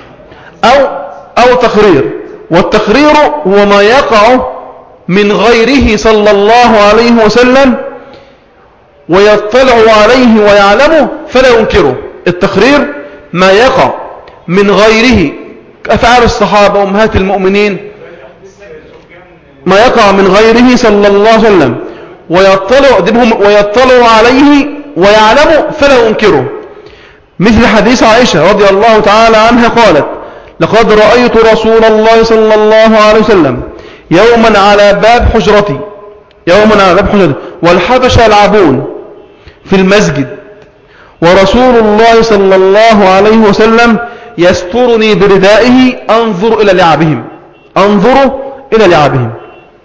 أو تقرير. والتقرير هو ما يقع من غيره صلى الله عليه وسلم ويطلع عليه ويعلمه فلا ينكره. التقرير ما يقع من غيره كأفعال الصحابة وأمهات المؤمنين، ما يقع من غيره صلى الله عليه وسلم ويطلع عليه ويعلمه فلا ينكره. مثل حديث عائشة رضي الله تعالى عنها قالت: لقد رأيت رسول الله صلى الله عليه وسلم يوما على باب حجرتي والحبشة يلعبون في المسجد ورسول الله صلى الله عليه وسلم يسترني بردائه أنظر إلى لعبهم.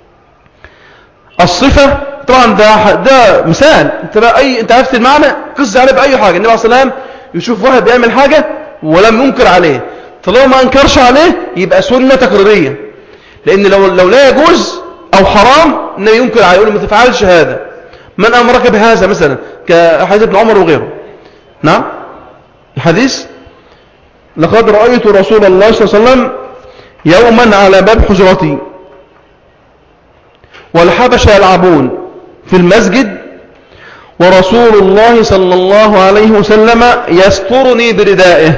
الصفة طبعا ده مثال، انت عرفت المعنى، قص عليه بأي حاجة. النبي عليه الصلاة والسلام يشوف واحد بيعمل حاجة ولم ينكر عليه، طالما ما انكرش عليه يبقى سنة تقريرية، لأن لو لا يجوز أو حرام النبي ينكر عليه، يقول ما تفعلش هذا، من أمرك بهذا، مثلا كحديث ابن عمر وغيره. نعم الحديث: لقد رأيت رسول الله صلى الله عليه وسلم يوما على باب حجرتي والحبشة يلعبون في المسجد ورسول الله صلى الله عليه وسلم يسترني بردائه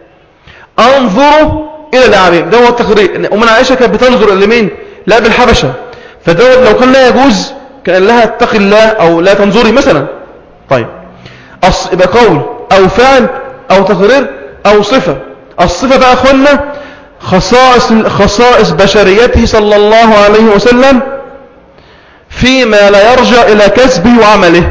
أنظر إلى لعبهم. ده هو التقرير. ومن عائشة كانت بتنظر إلى مين؟ لا بالحبشة، فده لو كان لا يجوز كان لها اتق الله أو لا تنظري مثلا. طيب يبقى قول أو فعل أو تقرير أو صفة. الصفة بقى أخوانا خصائص بشريته صلى الله عليه وسلم فيما لا يرجع إلى كسبه وعمله.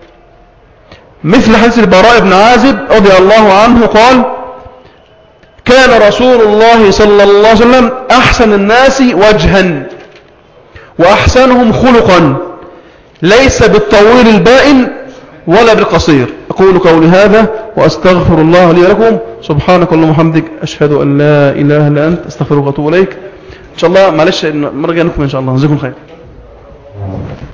مثل حديث البراء بن عازب رضي الله عنه قال: كان رسول الله صلى الله عليه وسلم أحسن الناس وجها وأحسنهم خلقا، ليس بالطويل البائن ولا بالقصير. أقول قولي هذا وأستغفر الله لي ولكم. سبحانك اللهم وبحمدك، أشهد أن لا إله إلا أنت، أستغفرك وأتوب إليك. إن شاء الله معلش المرة الجاية نكمل إن شاء الله. جزاكم خير.